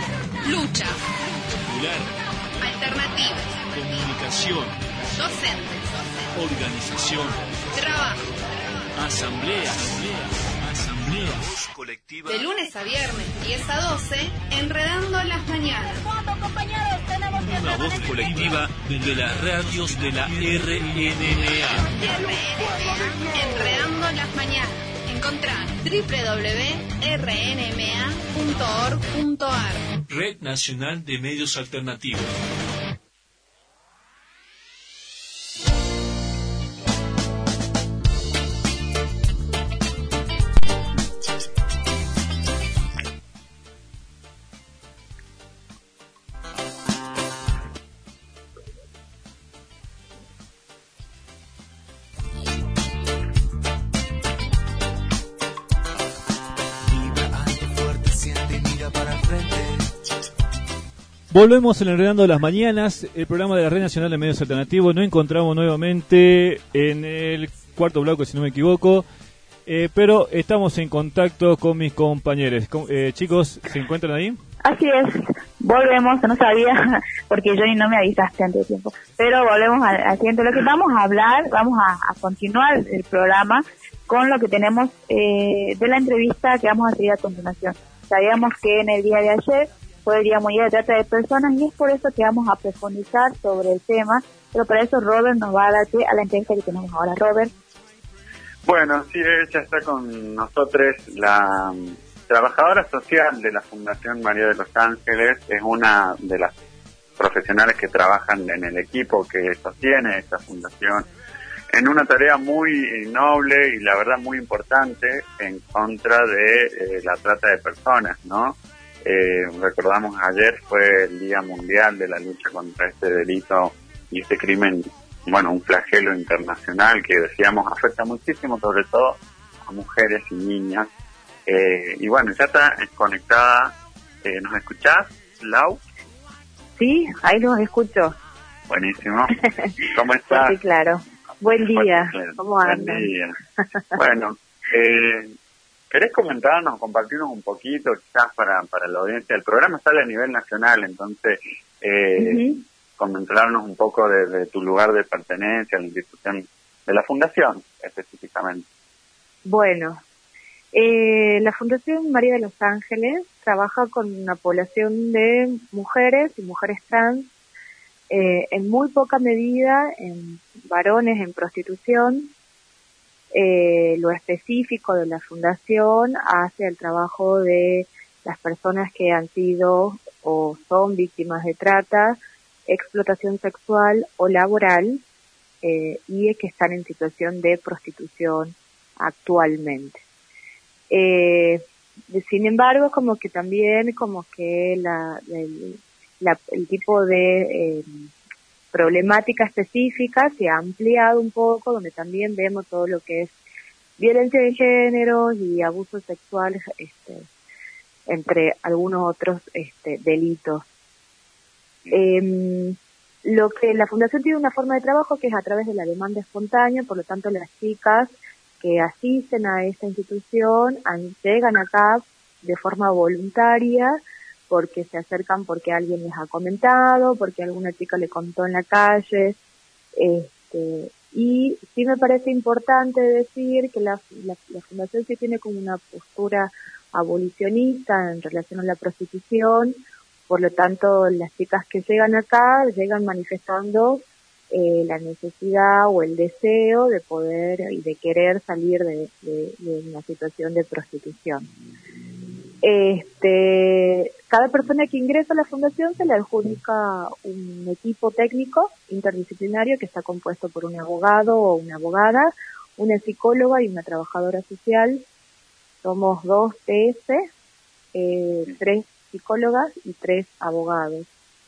Lucha. Popular. Alternativa. Comunicación. Docentes. Organización. Trabajo. Asamblea. Voz colectiva. De lunes a viernes, 10 a 12, Enredando las Mañanas. Una voz colectiva de las radios de la RNMA. Enredando las Mañanas. Encontrá www.rnma.org.ar. Red Nacional de Medios Alternativos. 1, Volvemos en Enredando las Mañanas, el programa de la Red Nacional de Medios Alternativos. Nos encontramos nuevamente en el cuarto bloque, si no me equivoco, pero estamos en contacto con mis compañeros. Chicos, ¿se encuentran ahí? Así es, volvemos, no sabía, porque Johnny no me avisaste antes de tiempo, pero volvemos al siguiente bloque. Vamos a hablar, vamos a continuar el programa con lo que tenemos de la entrevista que vamos a seguir a continuación. Sabíamos que en el día de ayer fue el Día Mundial de Trata de Personas y es por eso que vamos a profundizar sobre el tema, pero para eso Robert nos va a dar pie a la entrevista que tenemos ahora. Robert. Bueno, sí, ella está con nosotros, la trabajadora social de la Fundación María de los Ángeles, es una de las profesionales que trabajan en el equipo que sostiene esta fundación, en una tarea muy noble y la verdad muy importante en contra de la trata de personas, ¿no? Recordamos ayer fue el Día Mundial de la lucha contra este delito y este crimen, bueno, un flagelo internacional que decíamos afecta muchísimo, sobre todo a mujeres y niñas. Y bueno, ya está conectada. ¿Nos escuchás, Lau? Sí, ahí los escucho. Buenísimo. ¿Cómo estás? Sí, claro. Buen día. ¿Cómo andan? Buen día. Bueno, ¿querés comentarnos, compartirnos un poquito, quizás para la audiencia? El programa sale a nivel nacional, entonces, comentarnos un poco de tu lugar de pertenencia a la institución de la Fundación, específicamente. Bueno, la Fundación María de los Ángeles trabaja con una población de mujeres y mujeres trans, en muy poca medida en varones en prostitución. Lo específico de la Fundación hace el trabajo de las personas que han sido o son víctimas de trata, explotación sexual o laboral, y que están en situación de prostitución actualmente. Sin embargo, como que también el tipo de problemática específica se ha ampliado un poco, donde también vemos todo lo que es violencia de género y abusos sexuales, entre algunos otros delitos. Lo que la Fundación tiene una forma de trabajo que es a través de la demanda espontánea, por lo tanto las chicas que asisten a esta institución llegan acá de forma voluntaria, porque se acercan porque alguien les ha comentado, porque alguna chica le contó en la calle, y sí me parece importante decir que la Fundación sí tiene como una postura abolicionista en relación a la prostitución. Por lo tanto, las chicas que llegan acá llegan manifestando la necesidad o el deseo de poder y de querer salir de una situación de prostitución. Cada persona que ingresa a la Fundación se le adjudica un equipo técnico interdisciplinario que está compuesto por un abogado o una abogada, una psicóloga y una trabajadora social. Somos 2 TS, 3 psicólogas y 3 abogados.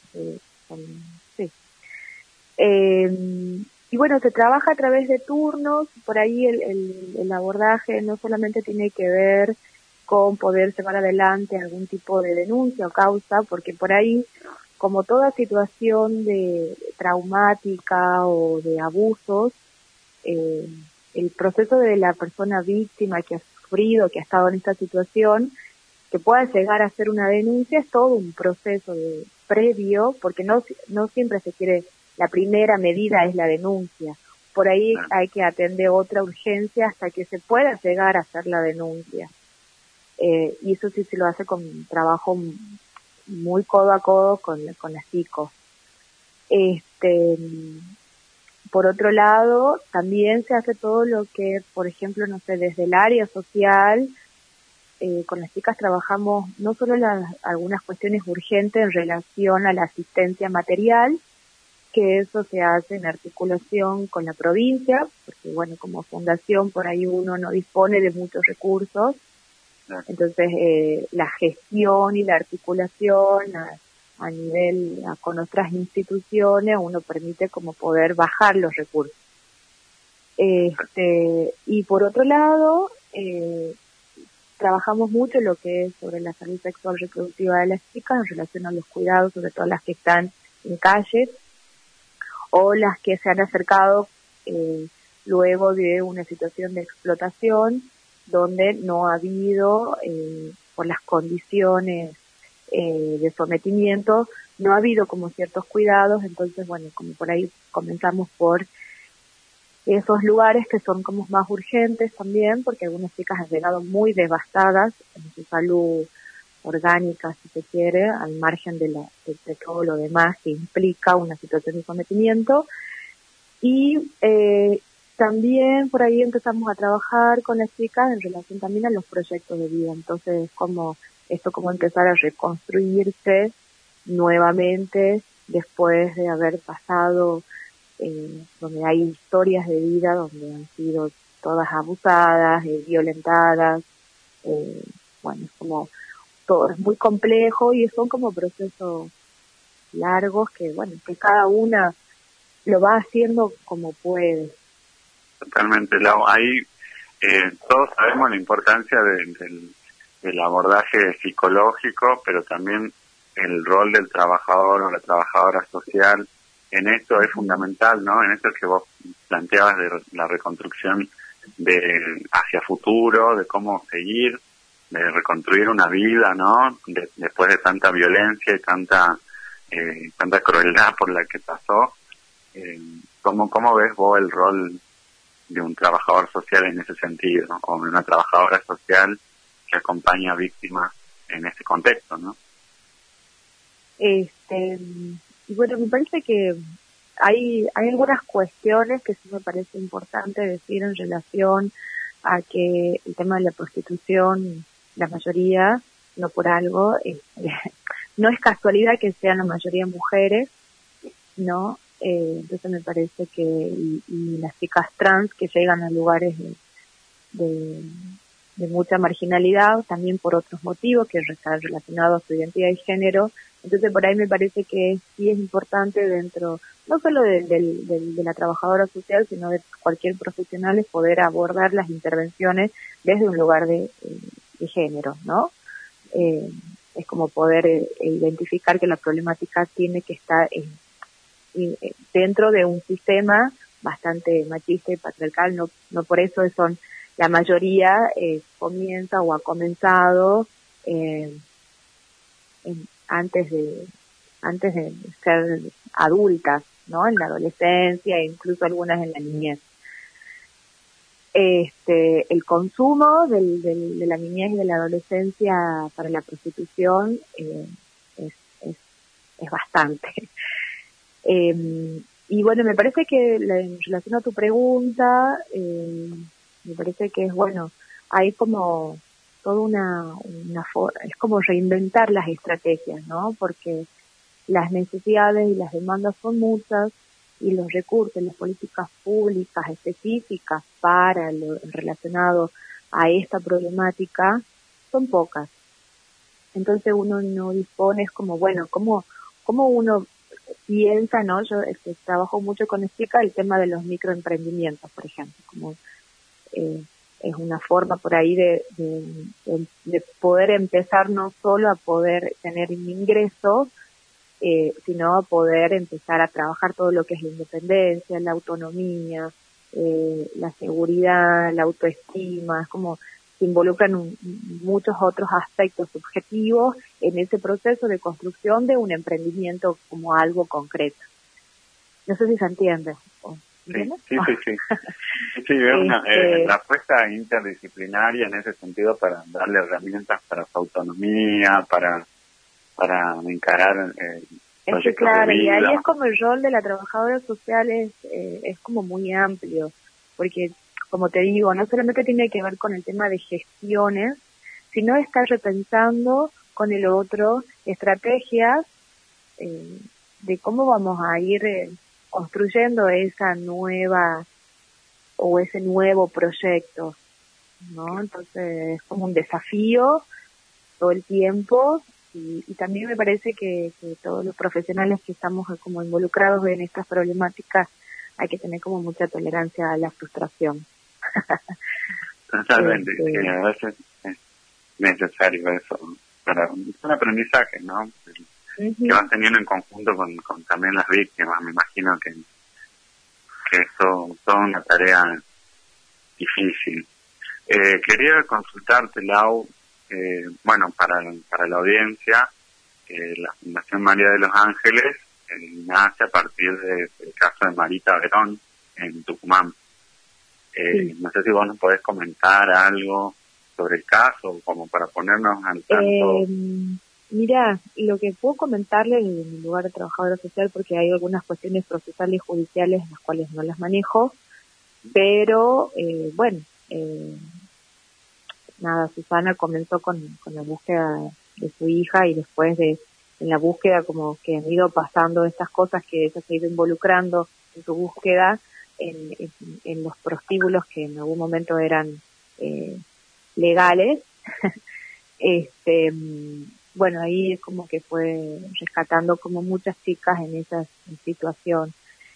Y bueno, se trabaja a través de turnos. Por ahí el abordaje no solamente tiene que ver con poder llevar adelante algún tipo de denuncia o causa, porque por ahí, como toda situación de traumática o de abusos, el proceso de la persona víctima que ha sufrido, que ha estado en esta situación, que pueda llegar a hacer una denuncia, es todo un proceso previo, porque no siempre se quiere, la primera medida es la denuncia. Por ahí hay que atender otra urgencia hasta que se pueda llegar a hacer la denuncia. Y eso sí se lo hace con un trabajo muy codo a codo con las chicos. Por otro lado, también se hace todo lo que, por ejemplo, no sé, desde el área social, con las chicas trabajamos no solo algunas cuestiones urgentes en relación a la asistencia material, que eso se hace en articulación con la provincia, porque bueno, como fundación por ahí uno no dispone de muchos recursos. Entonces, la gestión y la articulación a nivel con otras instituciones, uno permite como poder bajar los recursos. Y por otro lado, trabajamos mucho lo que es sobre la salud sexual reproductiva de las chicas en relación a los cuidados, sobre todo las que están en calles o las que se han acercado luego de una situación de explotación donde no ha habido, por las condiciones de sometimiento, no ha habido como ciertos cuidados. Entonces, bueno, como por ahí comenzamos por esos lugares que son como más urgentes también, porque algunas chicas han llegado muy devastadas en su salud orgánica, si se quiere, al margen de todo lo demás que implica una situación de sometimiento. Y también por ahí empezamos a trabajar con las chicas en relación también a los proyectos de vida. Entonces, como empezar a reconstruirse nuevamente después de haber pasado, donde hay historias de vida donde han sido todas abusadas, violentadas. Bueno, es como todo es muy complejo y son como procesos largos que, bueno, que cada una lo va haciendo como puede. Totalmente, Lau. Ahí todos sabemos la importancia del abordaje psicológico, pero también el rol del trabajador o la trabajadora social en esto es fundamental, ¿no? En esto que vos planteabas de la reconstrucción hacia futuro, de cómo seguir, de reconstruir una vida, ¿no? Después de tanta violencia y tanta crueldad por la que pasó. ¿Cómo ves vos el rol de un trabajador social en ese sentido, ¿no? O de una trabajadora social que acompaña a víctimas en ese contexto, ¿no? Y bueno, me parece que hay algunas cuestiones que sí me parece importante decir en relación a que el tema de la prostitución, la mayoría, no por algo, no es casualidad que sean la mayoría mujeres, ¿no? Entonces me parece que y las chicas trans que llegan a lugares de mucha marginalidad, también por otros motivos que están relacionados a su identidad y género. Entonces por ahí me parece que sí es importante dentro, no solo de la trabajadora social, sino de cualquier profesional, es poder abordar las intervenciones desde un lugar de género, ¿no? Es como poder identificar que la problemática tiene que estar dentro de un sistema bastante machista y patriarcal. No por eso son la mayoría comienza o ha comenzado antes de ser adultas, ¿no? En la adolescencia e incluso algunas en la niñez. El consumo de la niñez y de la adolescencia para la prostitución es bastante. Y bueno, me parece que en relación a tu pregunta, me parece que es bueno, hay como toda una es como reinventar las estrategias, ¿no? Porque las necesidades y las demandas son muchas y los recursos, las políticas públicas específicas para lo relacionado a esta problemática son pocas. Entonces uno no dispone, es como, bueno, ¿cómo uno piensa, ¿no? Yo trabajo mucho con Estica el tema de los microemprendimientos, por ejemplo, como es una forma por ahí de poder empezar no solo a poder tener un ingreso, sino a poder empezar a trabajar todo lo que es la independencia, la autonomía, la seguridad, la autoestima. Es como se involucran muchos otros aspectos subjetivos en ese proceso de construcción de un emprendimiento como algo concreto. No sé si se entiende. Sí. Sí, es una apuesta interdisciplinaria en ese sentido para darle herramientas para su autonomía, para encarar es que claro, y ahí es como el rol de la trabajadora social es como muy amplio, porque como te digo, no solamente tiene que ver con el tema de gestiones, sino estar repensando con el otro estrategias de cómo vamos a ir construyendo esa nueva o ese nuevo proyecto, ¿no? Entonces es como un desafío todo el tiempo y también me parece que todos los profesionales que estamos como involucrados en estas problemáticas hay que tener como mucha tolerancia a la frustración. Totalmente, a veces necesario eso. Es un aprendizaje, ¿no? Que vas teniendo en conjunto con también las víctimas. Me imagino que eso es toda una tarea difícil. Quería consultarte, Lau, para la audiencia, la Fundación María de los Ángeles nace a partir del caso de Marita Verón en Tucumán. Sí. No sé si vos nos podés comentar algo sobre el caso, como para ponernos al tanto. Mira, lo que puedo comentarle en mi lugar de trabajadora social, porque hay algunas cuestiones procesales y judiciales las cuales no las manejo, pero nada, Susana comenzó con la búsqueda de su hija y después en la búsqueda como que han ido pasando estas cosas que ella se ha ido involucrando en su búsqueda en los prostíbulos que en algún momento eran legales. Ahí es como que fue rescatando como muchas chicas en esa situación.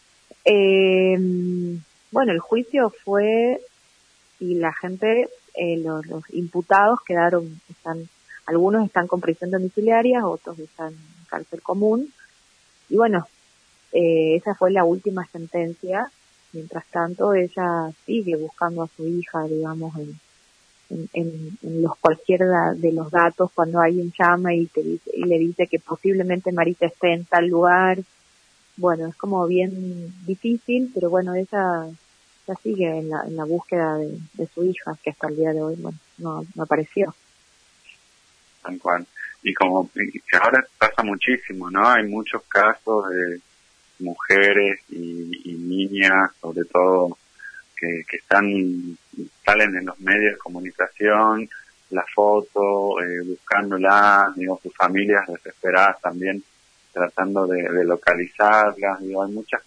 El juicio fue y la gente, los imputados algunos están con prisión domiciliaria, otros están en cárcel común. Y esa fue la última sentencia. Mientras tanto, ella sigue buscando a su hija, digamos, en cualquiera de los datos, cuando alguien llama y le dice que posiblemente Marita esté en tal lugar. Es como bien difícil, pero ella sigue en la búsqueda de su hija, que hasta el día de hoy no apareció. Tal cual. Y que ahora pasa muchísimo, ¿no? Hay muchos casos de mujeres y niñas, sobre todo, que salen en los medios de comunicación, la foto, buscándolas, sus familias desesperadas también tratando de localizarlas. Hay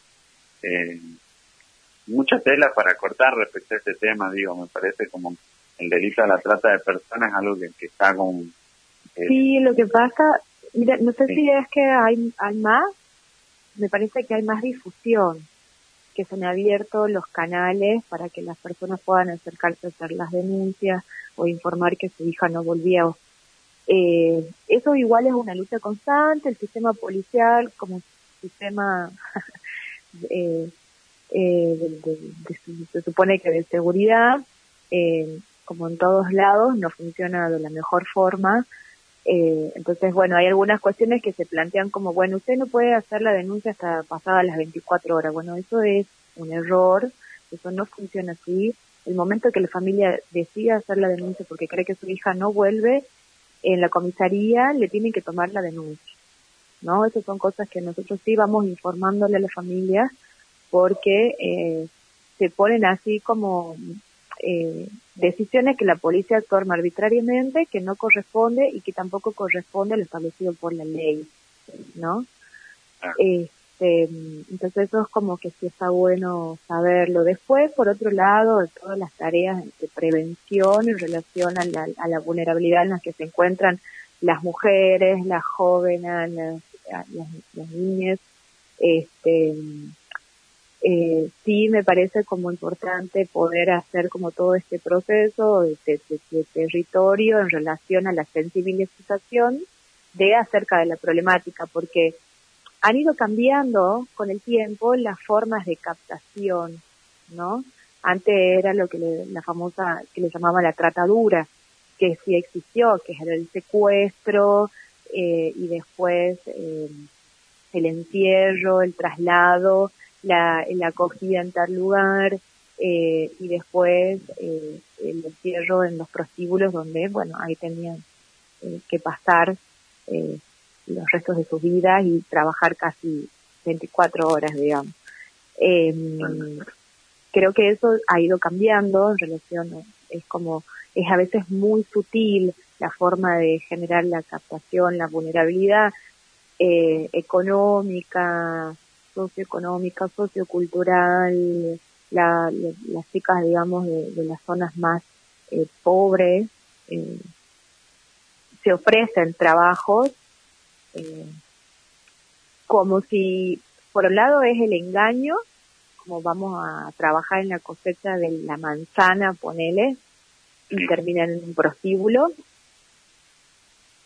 mucha tela para cortar respecto a este tema. Me parece como el delito de la trata de personas es algo que está con... Sí, lo que pasa, mira, no sé si es que hay más, me parece que hay más difusión, que se han abierto los canales para que las personas puedan acercarse a hacer las denuncias o informar que su hija no volvía. Eso igual es una lucha constante. El sistema policial como sistema se supone que de seguridad, como en todos lados, no funciona de la mejor forma. Entonces, hay algunas cuestiones que se plantean como, usted no puede hacer la denuncia hasta pasadas las 24 horas. Eso es un error, eso no funciona así. El momento que la familia decida hacer la denuncia porque cree que su hija no vuelve, en la comisaría le tienen que tomar la denuncia, ¿no? Esas son cosas que nosotros sí vamos informándole a la familia, porque se ponen así como... decisiones que la policía toma arbitrariamente, que no corresponde y que tampoco corresponde a lo establecido por la ley, ¿no? Entonces eso es como que sí está bueno saberlo. Después, por otro lado, todas las tareas de prevención en relación a la vulnerabilidad en las que se encuentran las mujeres, las jóvenes, las niñas, sí me parece como importante poder hacer como todo este proceso de territorio en relación a la sensibilización acerca de la problemática, porque han ido cambiando con el tiempo las formas de captación, ¿no? Antes era lo que la famosa, que le llamaban la tratadura, que sí existió, que era el secuestro, y después el encierro, el traslado, la acogida en tal lugar, y después el encierro en los prostíbulos, donde, ahí tenían que pasar los restos de sus vidas y trabajar casi 24 horas, digamos. Creo que eso ha ido cambiando en relación, es a veces muy sutil la forma de generar la captación, la vulnerabilidad económica, socioeconómica, sociocultural, las chicas, digamos, de las zonas más pobres, se ofrecen trabajos como si, por un lado, es el engaño, como vamos a trabajar en la cosecha de la manzana, ponele, y terminan en un prostíbulo,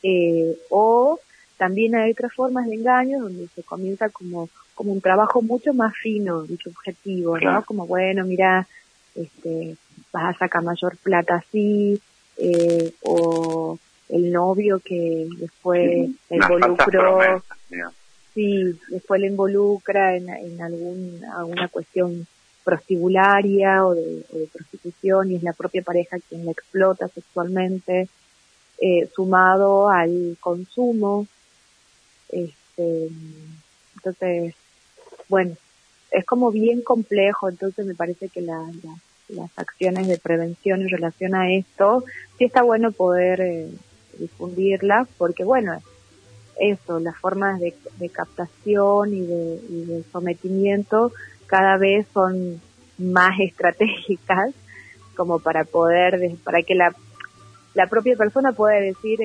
O también hay otras formas de engaño donde se comienza como un trabajo mucho más fino y subjetivo, claro. ¿no? Como, bueno, mira, vas a sacar mayor plata así, o el novio que después le involucró, sí, después le involucra en alguna cuestión prostibularia o de prostitución, y es la propia pareja quien la explota sexualmente, sumado al consumo. Entonces, bueno, es como bien complejo. Entonces me parece que las acciones de prevención en relación a esto, sí está bueno poder difundirlas, porque bueno, eso, las formas de captación y de sometimiento cada vez son más estratégicas, como para que la propia persona pueda decir,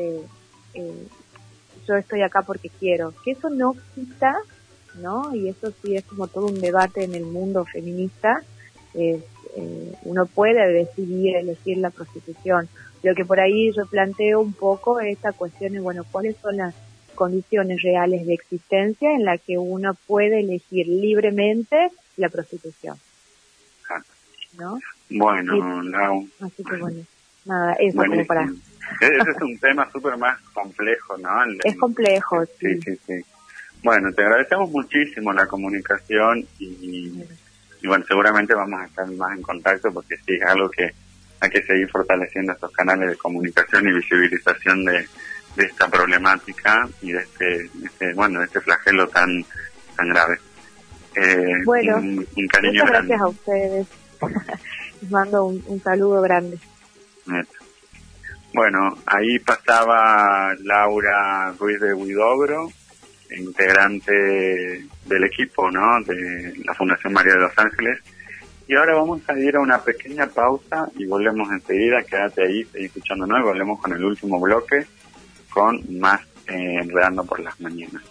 yo estoy acá porque quiero, que eso no quita, ¿no? Y eso sí es como todo un debate en el mundo feminista. Uno puede decidir elegir la prostitución. Lo que por ahí yo planteo un poco es esta cuestión de, bueno, ¿cuáles son las condiciones reales de existencia en la que uno puede elegir libremente la prostitución? ¿No? Bueno, sí. Lau. Así que bueno, nada, eso como para... Ese es un tema súper más complejo, ¿no? Es complejo, sí. Sí. Bueno, te agradecemos muchísimo la comunicación y bueno, seguramente vamos a estar más en contacto, porque sí es algo que hay que seguir fortaleciendo estos canales de comunicación y visibilización de esta problemática y de este flagelo tan grave. Bueno, un cariño muchas grande. Gracias a ustedes. Les mando un saludo grande. Bueno, ahí pasaba Laura Ruiz de Huidobro, integrante del equipo, ¿no?, de la Fundación María de los Ángeles. Y ahora vamos a ir a una pequeña pausa y volvemos enseguida. Quédate ahí, seguí escuchándonos y volvemos con el último bloque con más Enredando por las Mañanas.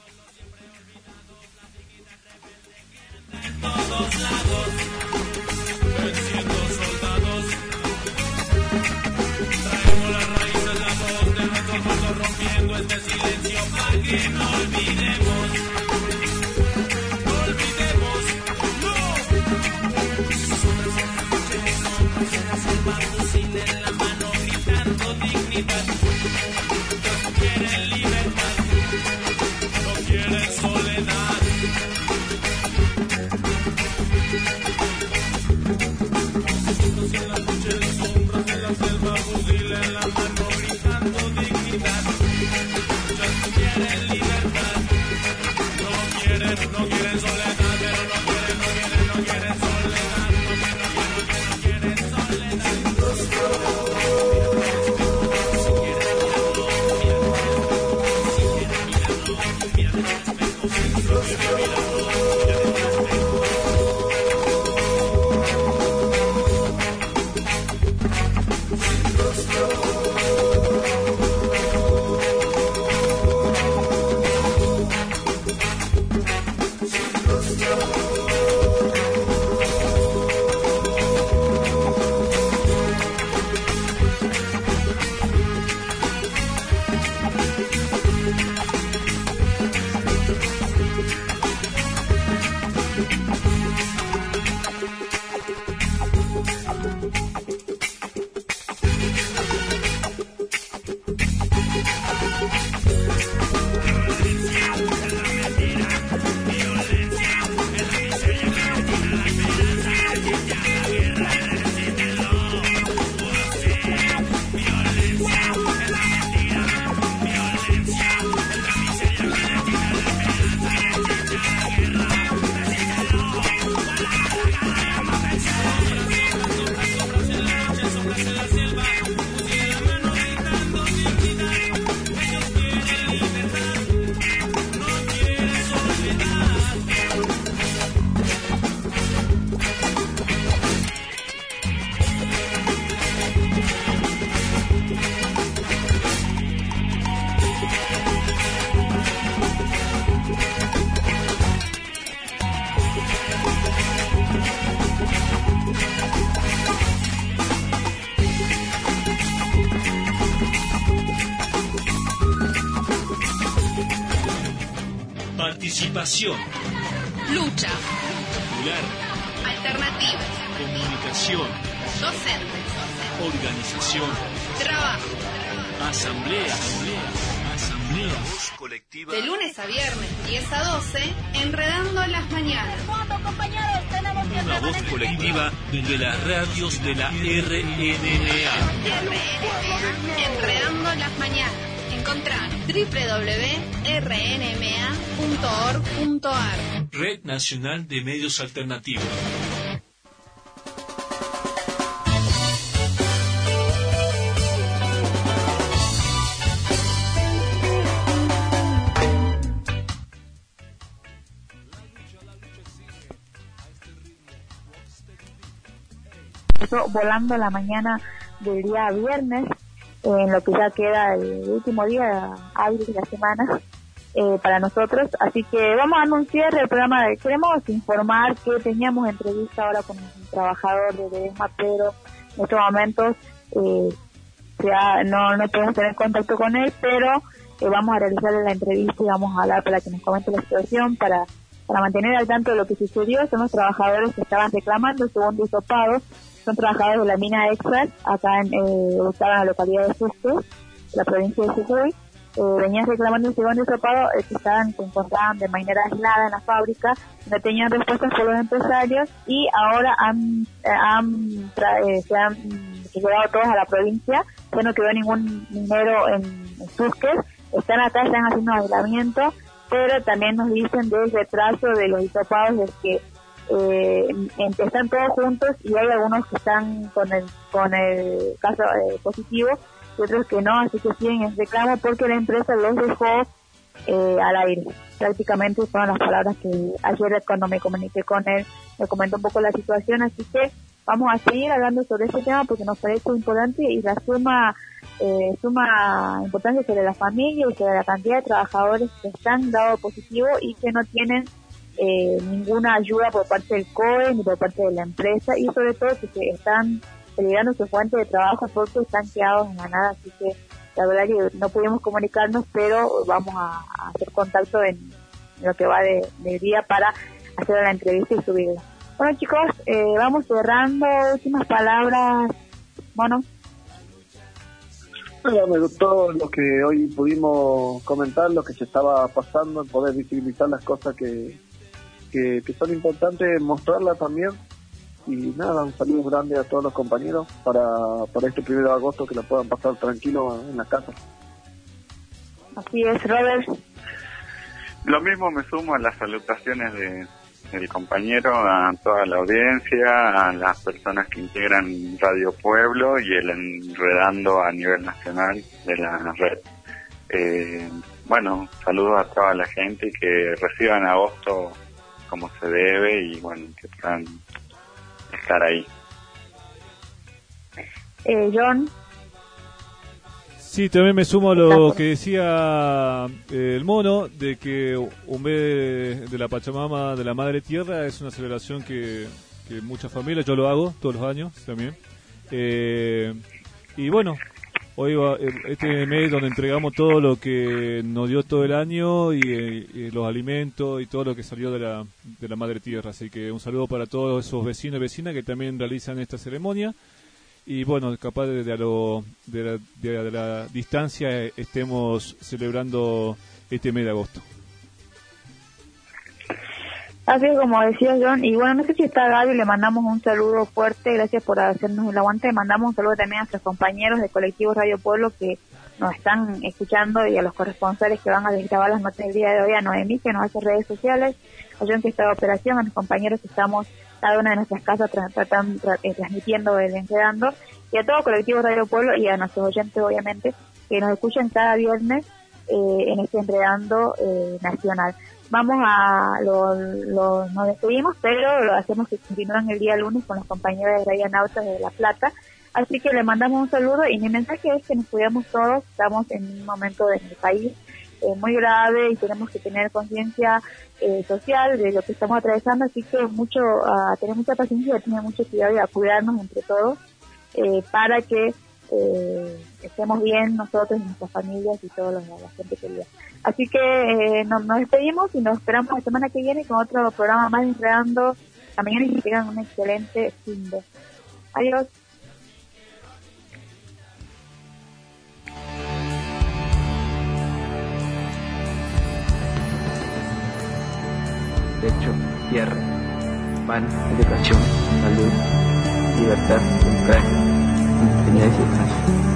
Rompiendo este silencio para que no olvidemos, no. El fusil en la mano gritando dignidad. No quieren libertad, no quieren soledad. Asesinos en la noche de sombras de la selva, fusil en la mano gritando dignidad. Quieren libertad. Participación. Lucha. Popular. Alternativa. Comunicación. Docentes. Organización. Trabajo. Asamblea. Voz colectiva. De lunes a viernes, 10 a 12, Enredando las Mañanas. Una voz colectiva de las radios de la RNMA. Enredando las Mañanas. Encontrar www.rnma.org.ar. Red Nacional de Medios Alternativos. Volando la mañana del día viernes, en lo que ya queda el último día hábil de la semana para nosotros, así que vamos a anunciar el programa. Queremos informar que teníamos entrevista ahora con un trabajador de Ledesma, pero en estos momentos no podemos tener contacto con él, pero vamos a realizarle la entrevista y vamos a hablar para que nos comente la situación, para mantener al tanto de lo que sucedió. Son los trabajadores que estaban reclamando el segundo hisopado. Son trabajadores de la mina Exar, acá ubicada en la localidad de Susques, la provincia de Jujuy. Venían reclamando el segundo hisopado, que se encontraban de manera aislada en la fábrica, no tenían respuestas por los empresarios y ahora se han llegado todos a la provincia. Ya no quedó ningún minero en Susques, están acá, están haciendo aislamiento, pero también nos dicen del retraso de los hisopados, es que están todos juntos y hay algunos que están con el caso positivo y otros que no, así que siguen en reclamo porque la empresa los dejó al aire. Prácticamente fueron las palabras que ayer, cuando me comuniqué con él, me comentó un poco la situación, así que vamos a seguir hablando sobre este tema porque nos parece importante y la suma importancia sobre la familia y sobre la cantidad de trabajadores que están dado positivo y que no tienen ninguna ayuda por parte del COE ni por parte de la empresa, y sobre todo que se están peligrando su fuente de trabajo porque están quedados en la nada. Así que la verdad que no pudimos comunicarnos, pero vamos a hacer contacto en lo que va del día para hacer la entrevista y subirla. Bueno, chicos, vamos cerrando. Últimas palabras, Mono. Bueno, me gustó lo que hoy pudimos comentar, lo que se estaba pasando, poder visibilizar las cosas que son importantes, mostrarlas también. Y nada, un saludo grande a todos los compañeros para este 1 de agosto, que lo puedan pasar tranquilo en la casa. Así es, Robert. Lo mismo, me sumo a las salutaciones del compañero, a toda la audiencia, a las personas que integran Radio Pueblo y el Enredando a nivel nacional de la red. Bueno, saludos a toda la gente y que reciban agosto como se debe y bueno, que puedan estar ahí. John. Sí, también me sumo a lo que decía el Mono, de que un mes de la Pachamama, de la Madre Tierra, es una celebración que muchas familias, yo lo hago todos los años también. Y bueno, hoy va este mes donde entregamos todo lo que nos dio todo el año y los alimentos y todo lo que salió de la Madre Tierra. Así que un saludo para todos esos vecinos y vecinas que también realizan esta ceremonia. Y bueno, capaz de la distancia estemos celebrando este mes de agosto. Así es, como decía John. Y bueno, no sé si está Gaby, le mandamos un saludo fuerte, gracias por hacernos el aguante. Mandamos un saludo también a nuestros compañeros de Colectivo Radio Pueblo que nos están escuchando, y a los corresponsales que van a grabar las notas del día de hoy, a Noemí que nos hace redes sociales, a John que está de operación, a los compañeros que estamos cada una de nuestras casas transmitiendo el Enredando, y a todo Colectivo Radio Pueblo y a nuestros oyentes, obviamente, que nos escuchan cada viernes en este Enredando nacional. Vamos nos despedimos, pero lo hacemos que continúen el día lunes con los compañeros de Radionautas de La Plata. Así que le mandamos un saludo y mi mensaje es que nos cuidemos todos. Estamos en un momento en el país muy grave y tenemos que tener conciencia social de lo que estamos atravesando, así que tener mucha paciencia y tener mucho cuidado y a cuidarnos entre todos para que estemos bien nosotros y nuestras familias y toda la gente querida. Así que nos despedimos y nos esperamos la semana que viene con otro programa más Enredando la Mañana y que tengan un excelente fin de. Adiós. Techo, tierra, pan, educación, salud, libertad, democracia, independencia y paz.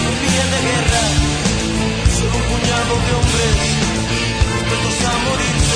de guerra, solo un puñado de hombres dispuestos a morir.